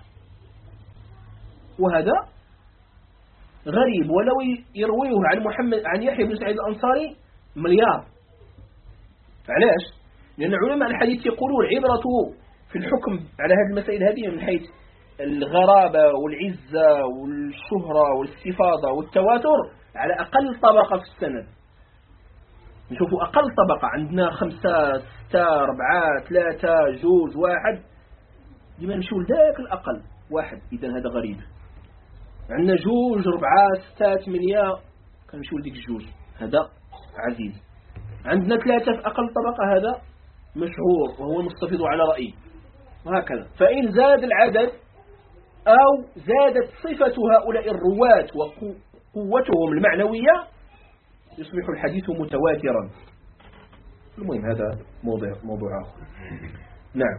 A: وهذا غريب، ولو يرويه عن محمد عن يحيى بن سعيد الأنصاري مليار. علاش؟ لأن علماء الحديث يقولون عبرته في الحكم على هذه المسائل هذه من حيث الغرابة والعزة والشهرة والاستفاضة والتواتر على أقل طبقة في السند. نشوفوا أقل طبقة عندنا خمسة ستة أربعة ثلاثة جوز واحد، لما نمشوا لذاك الأقل واحد، إذا هذا غريب. عندنا جوج أربعة ستة ثمانية كنمشوا لديك الجوج، هذا عزيز. عندنا ثلاثة في أقل طبقة، هذا مشهور وهو مستفيض على رأيه، وهكذا. فإن زاد العدد أو زادت صفة هؤلاء الرواة وقوتهم المعنوية يصبح الحديث متواترا. المهم هذا موضوع موضوع آخر. نعم.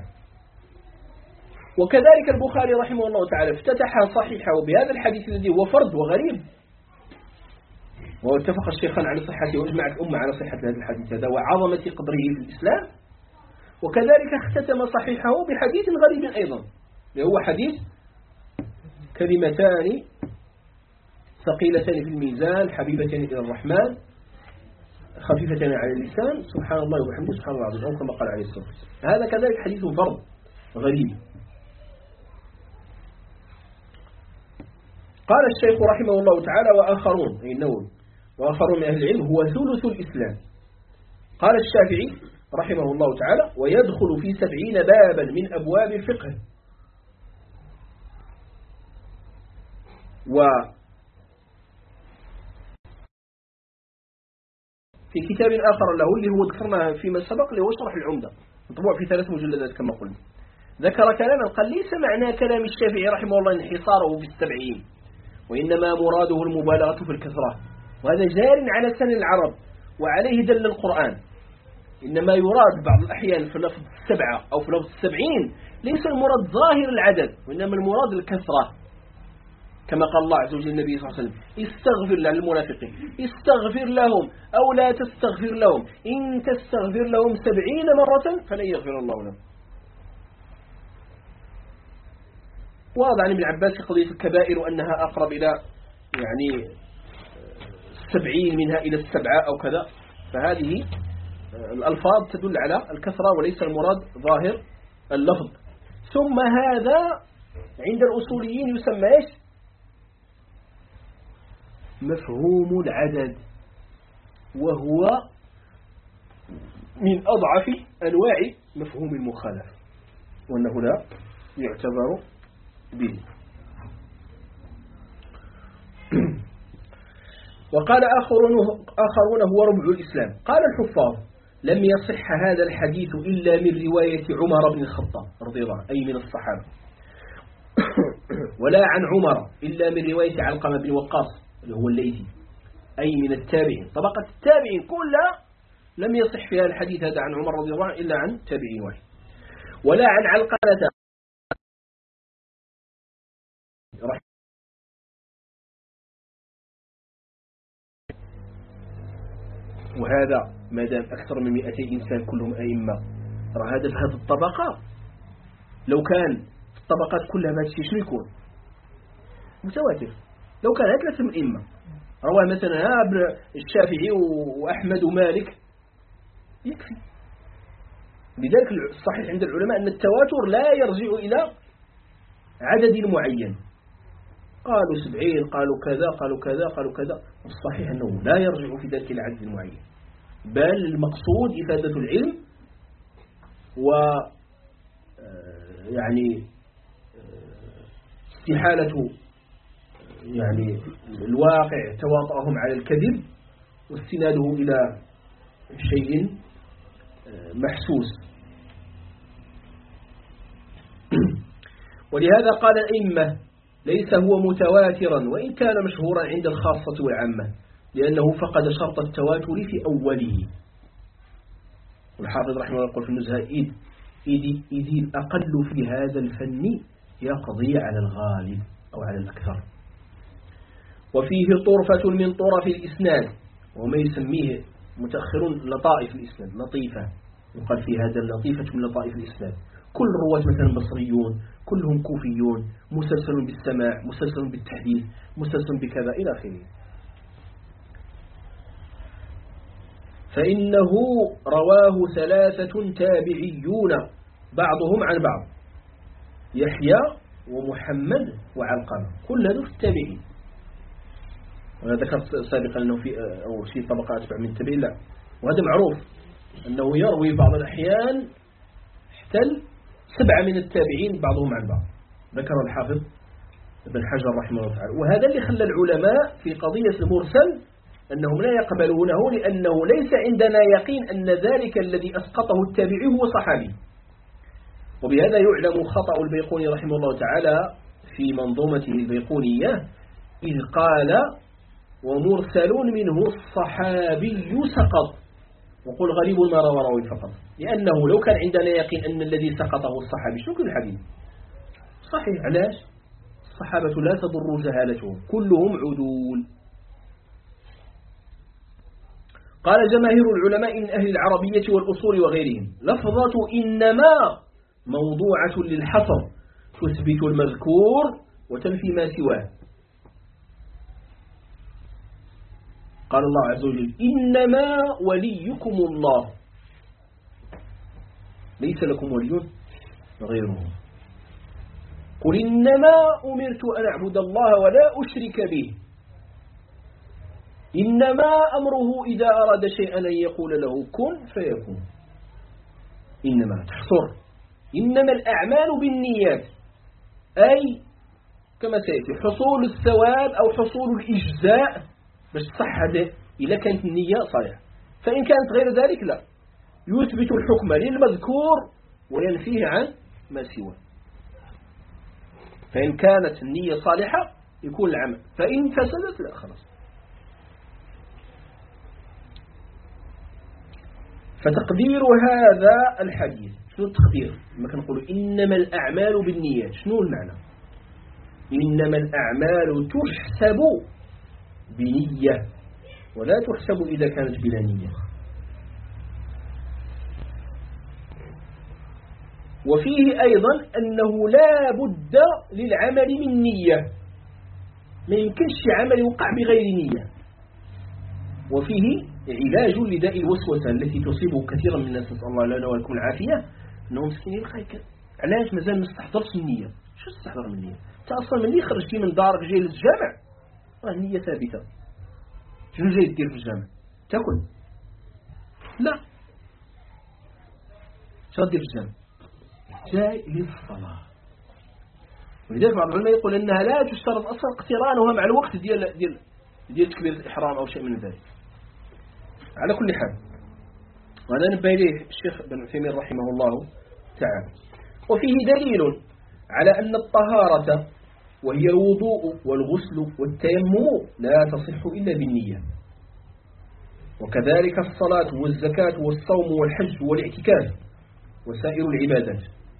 A: وكذلك البخاري رحمه الله تعالى افتتح صحيحه بهذا الحديث الذي هو فرد وغريب، واتفق الشيخان على صحته وإجمعت الأمة على صحة هذا الحديث هذا وعظمة قدره في الإسلام. وكذلك اختتم صحيحه بحديث غريب أيضا، هو حديث كلمتان ثقيلتان في الميزان حبيبتان إلى الرحمن خفيفتان على اللسان، سبحان الله وبحمده سبحان الله العظيم، أو كما قال عليه الصلاة والسلام. هذا كذلك حديث فرد غريب. قال الشيخ رحمه الله تعالى: وآخرون أي النووي وآخرون من أهل العلم هو ثلث الإسلام. قال الشافعي رحمه الله تعالى: ويدخل في سبعين بابا من أبواب الفقه. و في كتاب آخر له اللي هو ذكرنا فيما سبق اللي هو شرح العمدة مطبوع في ثلاث مجلدات كما قلنا، ذكر كلاما قال: ليس معنى كلام الشافعي رحمه الله انحصاره بالسبعين، وإنما مراده المبالغة في الكثرة، وهذا جار على سن العرب وعليه دل القرآن. إنما يراد بعض الأحيان في لفظ السبعة أو في لفظ السبعين ليس المراد ظاهر العدد، وإنما المراد الكثرة، كما قال الله عز وجل النبي صلى الله عليه وسلم: استغفر للمنافقين استغفر لهم أو لا تستغفر لهم إن تستغفر لهم سبعين مرة فلن يغفر الله لهم. ورد عن ابن عباس في قضية الكبائر أنها أقرب إلى يعني سبعين منها إلى السبعة أو كذا، فهذه الألفاظ تدل على الكثرة وليس المراد ظاهر اللفظ. ثم هذا عند الأصوليين يسمى إيش؟ مفهوم العدد، وهو من أضعف أنواع مفهوم المخالفة، وأنه لا يعتبر به. وقال آخرون هو ربع الإسلام. قال الحفاظ: لم يصح هذا الحديث إلا من رواية عمر بن الخطاب رضي الله عنه أي من الصحابة، ولا عن عمر إلا من رواية علقمة بن وقاص اللي هو الليثي أي من التابعين. طبقة التابعين كلها لم يصح فيها الحديث هذا عن عمر رضي الله عنه إلا عن تابعين واحد. ولا عن علقمة، وهذا ما دام أكثر من مئتي إنسان كلهم أئمة، ترى هذا في هذه الطبقة لو كان الطبقات كلها ما تشي شنو يكون متواتر. لو كان ثلاثة من الأئمة رواه مثلا ابن الشافعي وأحمد ومالك يكفي. لذلك الصحيح عند العلماء أن التواتر لا يرجع إلى عدد معين، قالوا سبعين قالوا كذا قالوا كذا قالوا كذا، والصحيح أنه لا يرجع في ذلك العدد المعين، بل المقصود إفادة العلم و يعني استحالة يعني الواقع تواطؤهم على الكذب واستناده إلى شيء محسوس. ولهذا قال الأئمة: ليس هو متواترا وإن كان مشهورا عند الخاصة والعامة، لأنه فقد شرط التواتر في أوله. والحافظ رحمه الله يقول في النزهة: إذ, إذ, إذ الأقل في هذا الفن يقضي على الغالب أو على الأكثر. وفيه طرفة من طرف الإسناد، وما يسميه متأخرون لطائف الإسناد، لطيفة يقال في هذا اللطيفة من لطائف الإسناد. كل رواة مثلا بصريون، كلهم كوفيون، مسلسل بالسماع، مسلسل بالتحديث، مسلسل بكذا إلى آخره. فإنه رواه ثلاثة تابعيون بعضهم عن بعض، يحيى ومحمد وعلقمة، كل هذول التابعين. وأنا ذكرت سابقا أنه في أو في طبقات أتبع من التابعين، لا، وهذا معروف أنه يروي بعض الأحيان احتل سبعة من التابعين بعضهم عن بعض، ذكر الحافظ ابن حجر رحمه الله تعالى. وهذا اللي خلى العلماء في قضية المرسل أنهم لا يقبلونه، لأنه ليس عندنا يقين أن ذلك الذي أسقطه التابعي هو صحابي. وبهذا يعلم خطأ البيقوني رحمه الله تعالى في منظومته البيقونية، إذ قال: ومرسل منه الصحابي سقط، وقل غريب ما روى راوي فقط. لأنه لو كان عندنا يقين أن الذي سقطه الصحابي شو كل الحديث صحيح. علاش؟ الصحابة لا تضر جهالتهم، كلهم عدول. قال جماهير العلماء من أهل العربية والأصول وغيرهم لفظة إنما موضوعة للحصر تثبت المذكور وتنفي ما سواه. قال الله عز وجل إنما وليكم الله ليس لكم ولي غيره قل إنما أمرت أن أعبد الله ولا أشرك به إنما أمره إذا أراد شيئا أن يقول له كن فيكون. إنما تحصر إنما الأعمال بالنيات أي كما سيأتي حصول الثواب أو حصول الإجزاء باش صح هذا إذا كانت النية صالحة. فإن كانت غير ذلك لا يثبت الحكم للمذكور وينفيه عن ما سواه. فإن كانت النية صالحة يكون العمل فإن فسدت لا خلاص. فتقدير هذا الحديث شنو التقدير؟ لما كنقولوا إنما الأعمال بالنيات شنو المعنى؟ إنما الأعمال تحسب بنية ولا تحسب إذا كانت بلا نية. وفيه أيضا أنه لا بد للعمل من نية ما يمكنش عمل يوقع بغير نية. وفيه علاج لداء الوسوسة التي تصيب كثيرا من الناس نسأل الله لنا ولكم العافية أنهم مسكينين خايك علاش مازال ما استحضرش النية. شو استحضر من النية؟ أنت أصلا ملي خرجتي من دارك جاي للجامع راه النية ثابتة. شنو جاي دير في الجامع؟ تاكل؟ لا. شنو دير في الجامع؟ جاي للصلاة. ولذلك بعض العلماء يقول أنها لا تشترط أصلا اقترانها مع الوقت ديال ديال ديال تكبير الإحرام أو شيء من ذلك. على كل حال وهذا نبه إليه الشيخ بن عثيمين رحمه الله تعالى. وفيه دليل على أن الطهارة وهي الوضوء والغسل والتيمم لا تصح إلا بالنية. وكذلك الصلاة والزكاة والصوم والحج والاعتكاف وسائر العبادات.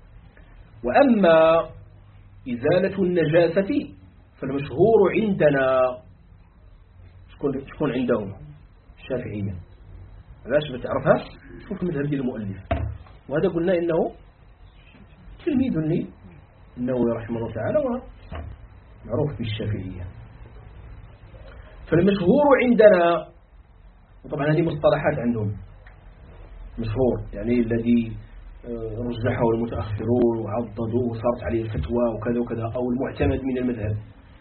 A: وأما إزالة النجاسة فالمشهور عندنا شكون شكون عندهم الشافعية. علاش بتعرفها؟ شوف المذهب ديال المؤلف. وهذا قلنا إنه تلميذ لي النووي رحمه الله تعالى ومعروف بالشافعية. فالمشهور عندنا وطبعا هذه مصطلحات عندهم مشهور يعني الذي رجحه المتأخرون وعضدوه وصارت عليه الفتوى وكذا وكذا أو المعتمد من المذهب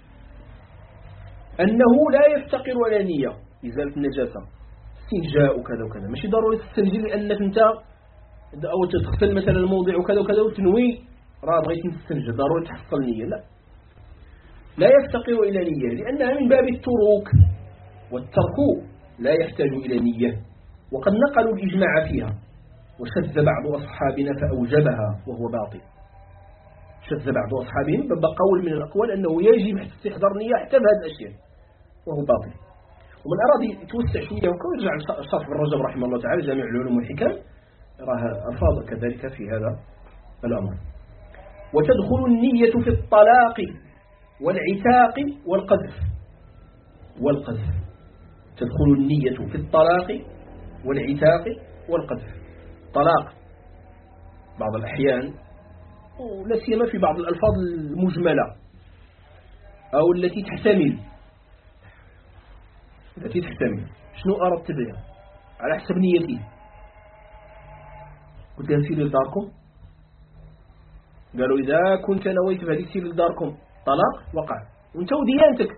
A: أنه لا يفتقر إلى نية إزالة النجاسة استنجاء وكذا وكذا. ماشي ضروري تستنجي لأنك أنت أو تغسل مثلا الموضع وكذا وكذا وتنوي راه بغيتي تستنجى ضروري تحصل نية. لا لا يفتقر إلى نية لأنها من باب التروك والترك لا يحتاج إلى نية. وقد نقلوا الإجماع فيها وشذ بعض أصحابنا فأوجبها وهو باطل. شذ بعض أصحابهم بقول من الأقوال أنه يجب استحضار نية حتى بهذه الأشياء وهو باطل. ومن أراد يتوسع شوية ويرجع لشرح ابن رجب رحمه الله تعالى جامع العلوم والحكم راه أفاض كذلك في هذا الأمر. وتدخل النية في الطلاق والعتاق والقذف والقذف تدخل النية في الطلاق والعتاق والقذف. طلاق بعض الأحيان ولا سيما في بعض الألفاظ المجملة أو التي تحتمل التي تحتمل شنو أردت بها على حسب نيتي. قلت لها سيري لداركم قالوا إذا كنت نويت بهذه سيري لداركم طلاق وقع وانت وديانتك.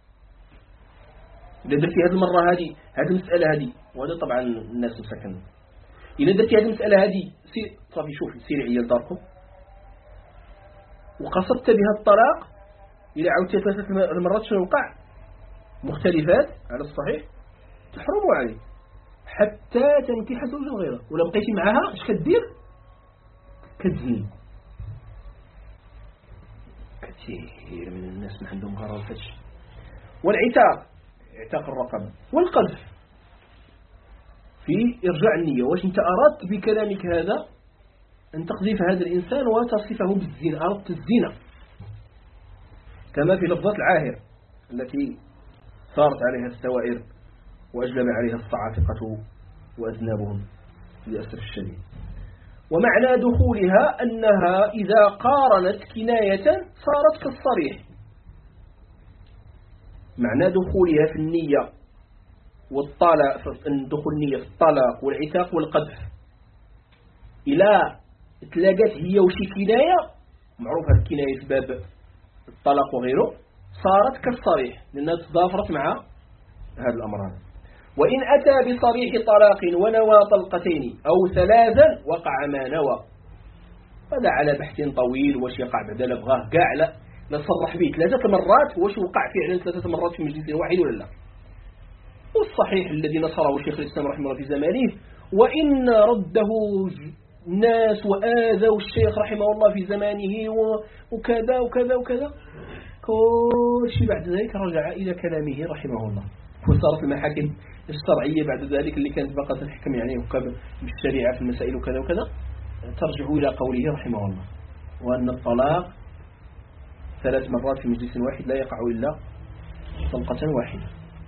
A: إذا درتي هذه المرة هذه هذه المسألة هذه وهذا طبعا الناس مسكن إذا درتي هذه المسألة هذه سير صافي شوف سيري عيال داركم وقصدت بها الطلاق إذا عودت ثلاثة المرات شنو وقع مختلفات على الصحيح تحرم عليه حتى تنكح زوجا غيره. ولا بقيتي معها اش كدير كتزني. كثير من الناس ما عندهم غرض فاش. والعتاق اعتاق الرقبة والقذف في إرجاع النية. واش أنت أردت بكلامك هذا أن تقذف هذا الإنسان وتصفه بالزنا أردت الزنا كما في لفظة العاهر التي صارت عليها السوائر وأجلب عليها الصعافقة وأذنابهم للأسف الشديد. ومعنى دخولها أنها إذا قارنت كناية صارت كالصريح. معنى دخولها في النية والطلاق، دخول النية في الطلاق والعتاق والقذف إلى تلاقت هي وشي كناية معروفة الكناية في باب الطلاق وغيره صارت كالصريح لأنها تضافرت مع هذا الأمر هذا. وإن أتى بصريح طلاق ونوى طلقتين أو ثلاثا وقع ما نوى. هذا على بحث طويل واش يقع بعد لبغاه كاع لا نصرح به ثلاثة مرات واش وقع فعلا ثلاثة مرات في مجلس واحد ولا لا. والصحيح الذي نصره شيخ الإسلام رحمه الله في زمانه وإن رده الناس وآذوا الشيخ رحمه الله في زمانه وكذا وكذا وكذا كل شيء بعد ذلك رجع إلى كلامه رحمه الله. وصارت المحاكم الشرعية بعد ذلك اللي كانت بقى تحكم يعني بالشريعة في المسائل وكذا وكذا ترجع إلى قوله رحمه الله وأن الطلاق ثلاث مرات في مجلس واحد لا يقع إلا طلقة واحدة.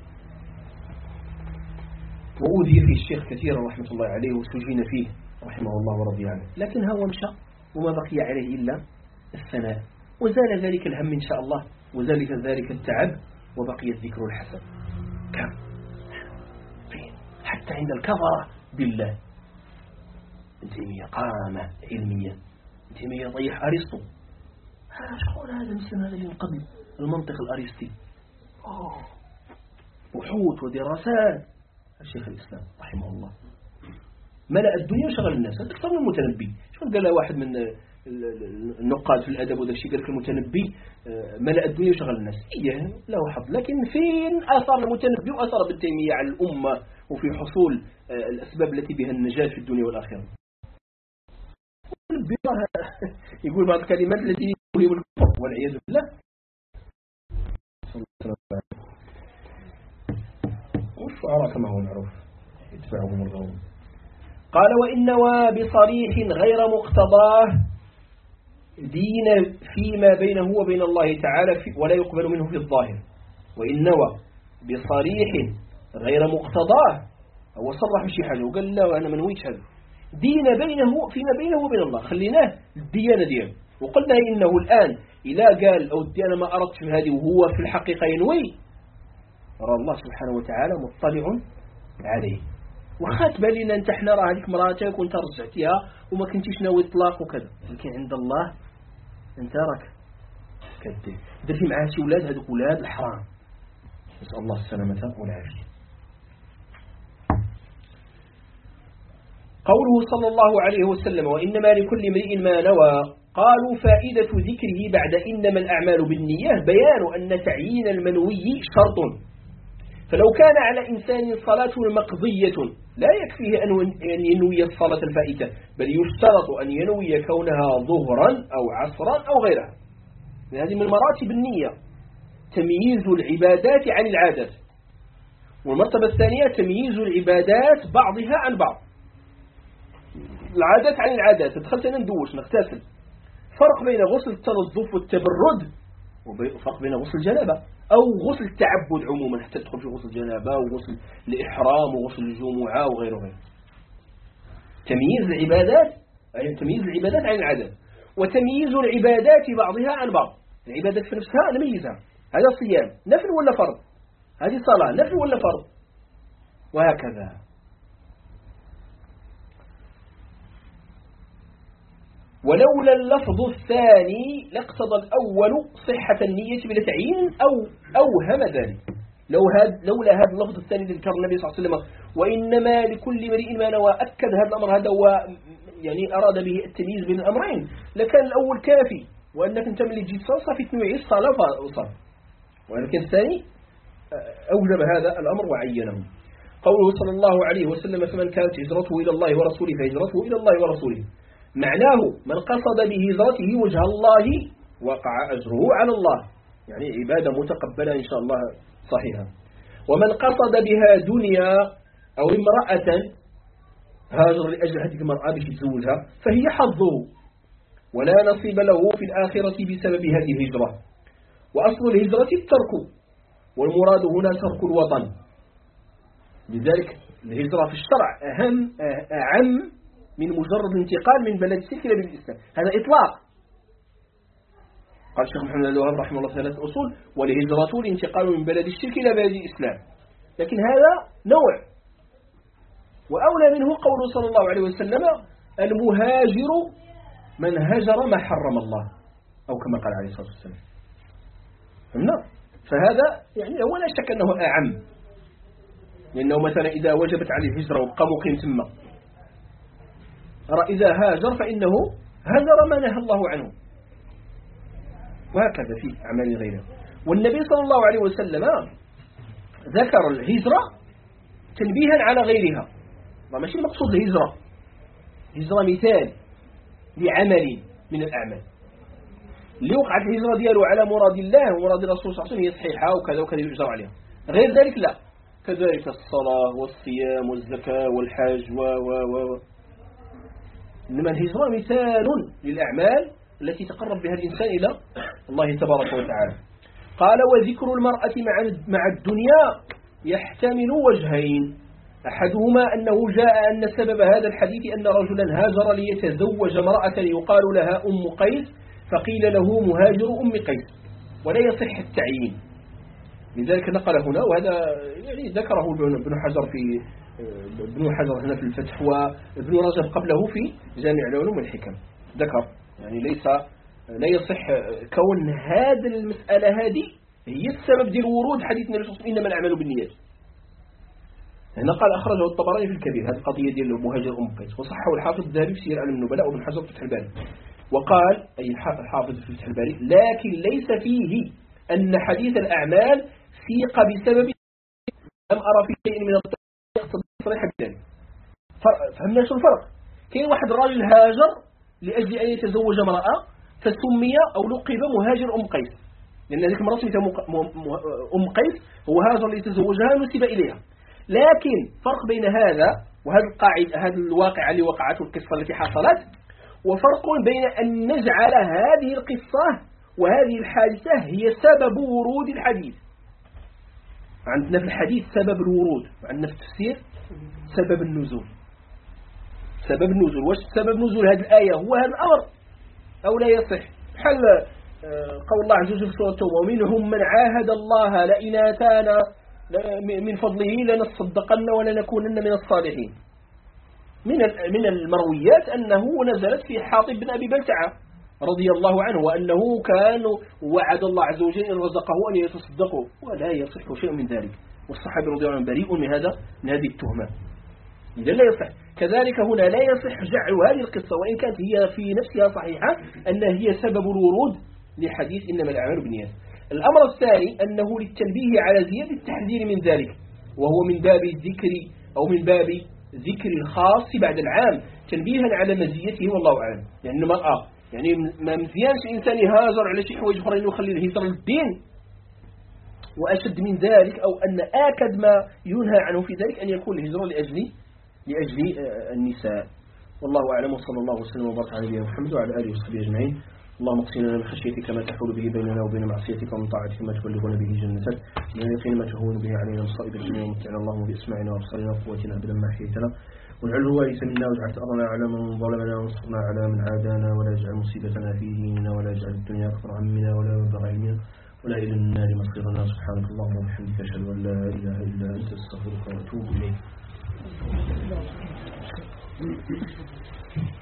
A: وأوذي فيه الشيخ كثيرا رحمة الله عليه وسجين فيه رحمه الله ورضي عنه، لكن هو مشى وما بقي عليه إلا الثناء وزال ذلك الهم إن شاء الله وزال ذلك التعب وبقي الذكر الحسن. كم فين حتى عند الكفرة بالله. ابن تيمية قامة علمية، ابن تيمية ضيح أرسطو. شكون هذا مثل هذا اللي قبل المنطق الأرسطي أوه. بحوث ودراسات الشيخ الإسلام رحمه الله ملأ الدنيا وشغل الناس. هذا أكثر من المتنبي. شو قال له واحد من النقاد في الأدب وذا الشيء قال لك المتنبي ملأ الدنيا وشغل الناس. إيه له حظ، لكن فين آثار المتنبي وآثار ابن تيمية على الأمة وفي حصول الأسباب التي بها النجاة في الدنيا والآخرة. يقول بعض الكلمات التي يقول الكفر والعياذ بالله. والشعراء كما هو معروف يتبعهم الغاوون. قال وإن نوى بصريح غير مقتضاه دين فيما بينه وبين الله تعالى ولا يقبل منه في الظاهر. وإن نوى بصريح غير مقتضاه هو صرح بشي حاجة وقال لا أنا منويش هذا دين بينه فيما بينه وبين الله خليناه الديانة ديالو. وقلنا إنه الآن إذا قال أو الديانة ما أردت في هذه وهو في الحقيقة ينوي رأى الله سبحانه وتعالى مطلع عليه. وخات بالنا أنت احنا راه هذيك مراتك وانت رجعتها وما كنتيش ناوي اطلاق وكذا، لكن عند الله انت راك كذب درتي معاه شي ولاد هذوك ولاد الحرام. نسأل الله السلامة والعافية. قوله صلى الله عليه وسلم وإنما لكل امرئ ما نوى. قالوا فائدة ذكره بعد إنما الأعمال بالنية بيان أن تعيين المنوي شرط. فلو كان على إنسان صلاة مقضية لا يكفيه أن ينوي الصلاة الفائتة بل يشترط أن ينوي كونها ظهرا أو عصرا أو غيرها. هذه من مراتب النية تمييز العبادات عن العادات. والمرتبة الثانية تمييز العبادات بعضها عن بعض. العادات عن العادات. دخلت أنا ندوش نغتسل، فرق بين غسل التنظف والتبرد وفرق بين غسل الجنابة أو غسل التعبد عموما حتى تدخل في غسل الجنابة وغسل الإحرام وغسل الجمعة وغيره غيره. تمييز العبادات يعني تمييز العبادات عن العادات وتمييز العبادات بعضها عن بعض. العبادات في نفسها نميزها، هذا صيام نفل ولا فرض، هذه صلاة نفل ولا فرض، وهكذا. ولولا اللفظ الثاني لاقتضى الأول صحة النية بلا تعيين أو أوهم ذلك. لو هاد لولا هذا اللفظ الثاني ذكر النبي صلى الله عليه وسلم وإنما لكل امرئ ما نوى أكد هذا الأمر هذا يعني أراد به التمييز بين الأمرين لكان الأول كافي وأنك أنت من اللي تجي تصل في تنويع الصلاة وصل، ولكن الثاني أوجب هذا الأمر وعينه. قوله صلى الله عليه وسلم فمن كانت هجرته إلى الله ورسوله فهجرته إلى الله ورسوله معناه من قصد بهجرته وجه الله وقع أجره على الله، يعني عبادة متقبلة إن شاء الله صحيحة. ومن قصد بها دنيا أو امرأة هاجر لأجل هذه المرأة باش يتزوجها فهي حظه ولا نصيب له في الآخرة بسبب هذه الهجرة. وأصل الهجرة الترك والمراد هنا ترك الوطن لذلك الهجرة في الشرع أهم أعم من مجرد الانتقال من بلد الشرك إلى بلد الإسلام. هذا إطلاق. قال الشيخ محمد الوهاب رحمه الله ثلاث أصول: والهجرة الانتقال من بلد الشرك إلى بلد الإسلام. لكن هذا نوع، وأولى منه قوله صلى الله عليه وسلم: المهاجر من هجر ما حرم الله، أو كما قال عليه الصلاة والسلام. فهمنا؟ فهذا يعني هو لا شك أنه أعم، لأنه مثلا إذا وجبت عليه الهجرة وبقى مقيم ثم، إذا هاجر فإنه هجر ما نهى الله عنه، وهكذا في أعمال غيره. والنبي صلى الله عليه وسلم ذكر الهجرة تنبيها على غيرها، ماشي المقصود الهجرة هجرة مثال لعمل من الأعمال. اللي وقعت الهجرة دياله على مراد الله ومراد الرسول صلى الله عليه وسلم هي صحيحة وكذا وكذا يجرى عليها، غير ذلك لا. كذلك الصلاة والصيام والزكاة والحج و و و إنما الهجرة مثال للأعمال التي تقرب بها الإنسان إلى الله تبارك وتعالى. قال: وذكر المرأة مع الدنيا يحتمل وجهين، أحدهما أنه جاء أن سبب هذا الحديث أن رجلا هاجر ليتزوج امرأة يقال لها أم قيس، فقيل له مهاجر أم قيس، ولا يصح التعيين. لذلك نقل هنا، وهذا يعني ذكره ابن حجر في ابن حجر هنا في الفتح، وابن رجب قبله في جامع العلوم والحكم ذكر، يعني ليس لا يصح كون هذه المسألة هذه هي السبب ديال ورود حديث النبي صلى الله عليه وسلم إنما الأعمال بالنيات. هنا قال أخرجه الطبراني في الكبير هذه القضية ديال مهاجر أم قيس، وصححه الحافظ الذهبي في سير أعلام النبلاء وابن حجر في فتح الباري. وقال أي الحافظ في فتح الباري: لكن ليس فيه أن حديث الأعمال سيق بسبب، لم أرى في شيء من الطريق صريحة بذلك. فهمنا شو الفرق؟ كاين واحد راجل هاجر لأجل أن يتزوج امرأة فسمي أو لقب مهاجر أم قيس، لأن هذيك المرأة اسمها أم قيس، هو هاجر ليتزوجها نسب إليها. لكن فرق بين هذا وهذا القاعدة، هذا الواقع اللي وقعت والقصة التي حصلت، وفرق بين أن نجعل هذه القصة وهذه الحادثة هي سبب ورود الحديث. عندنا في الحديث سبب الورود، وعندنا في التفسير سبب النزول. سبب النزول، واش سبب نزول هذه الآية هو هذا الأمر أو لا يصح؟ بحال قول الله عز وجل في سورة التوبة: ومنهم من عاهد الله لئن آتانا من فضله لنصدقن ولنكونن من الصالحين. من من المرويات أنه نزلت في حاطب بن أبي بلتعة رضي الله عنه، وأنه كان وعد الله عز وجل إن رزقه أن يتصدقوا، ولا يصح شيء من ذلك، والصحابي رضي الله عنه بريء من هذا من هذه التهمة، إذا لا يصح. كذلك هنا لا يصح جعل هذه القصة، وإن كانت هي في نفسها صحيحة، أنها هي سبب الورود لحديث إنما الأعمال بالنيات. الأمر الثاني أنه للتنبيه على زيادة التحذير من ذلك، وهو من باب الذكر أو من باب ذكر الخاص بعد العام، تنبيها على مزيته والله أعلم. لأن يعني المرأة يعني ما مزيانش الإنسان يهاجر على شيء حوايج أخرى يخلي الهجرة للدين، وأشد من ذلك أو أن آكد ما ينهى عنه في ذلك أن يكون الهجرة لأجل لأجل النساء. والله أعلم، وصلى الله وسلم وبارك على نبينا محمد وعلى آله وصحبه أجمعين. اللهم اقسم لنا من خشيتك ما تحول به بيننا وبين معصيتك، ومن طاعتك ما تبلغنا به جنتك، ومن اليقين ما تهون به علينا مصائب الدنيا، ومتعنا اللهم بأسماعنا وأبصارنا وقوتنا أبدا ما أحييتنا، واجعله الوارث منا، واجعل ثأرنا على من ظلمنا، وانصرنا على من عادانا، ولا تجعل مصيبتنا في ديننا، ولا تجعل الدنيا أكبر همنا ولا مبلغ علمنا ولا إلى النار مصيرنا. سبحانك اللهم وبحمدك، أشهد أن لا إله إلا أنت، أستغفرك وأتوب إليك.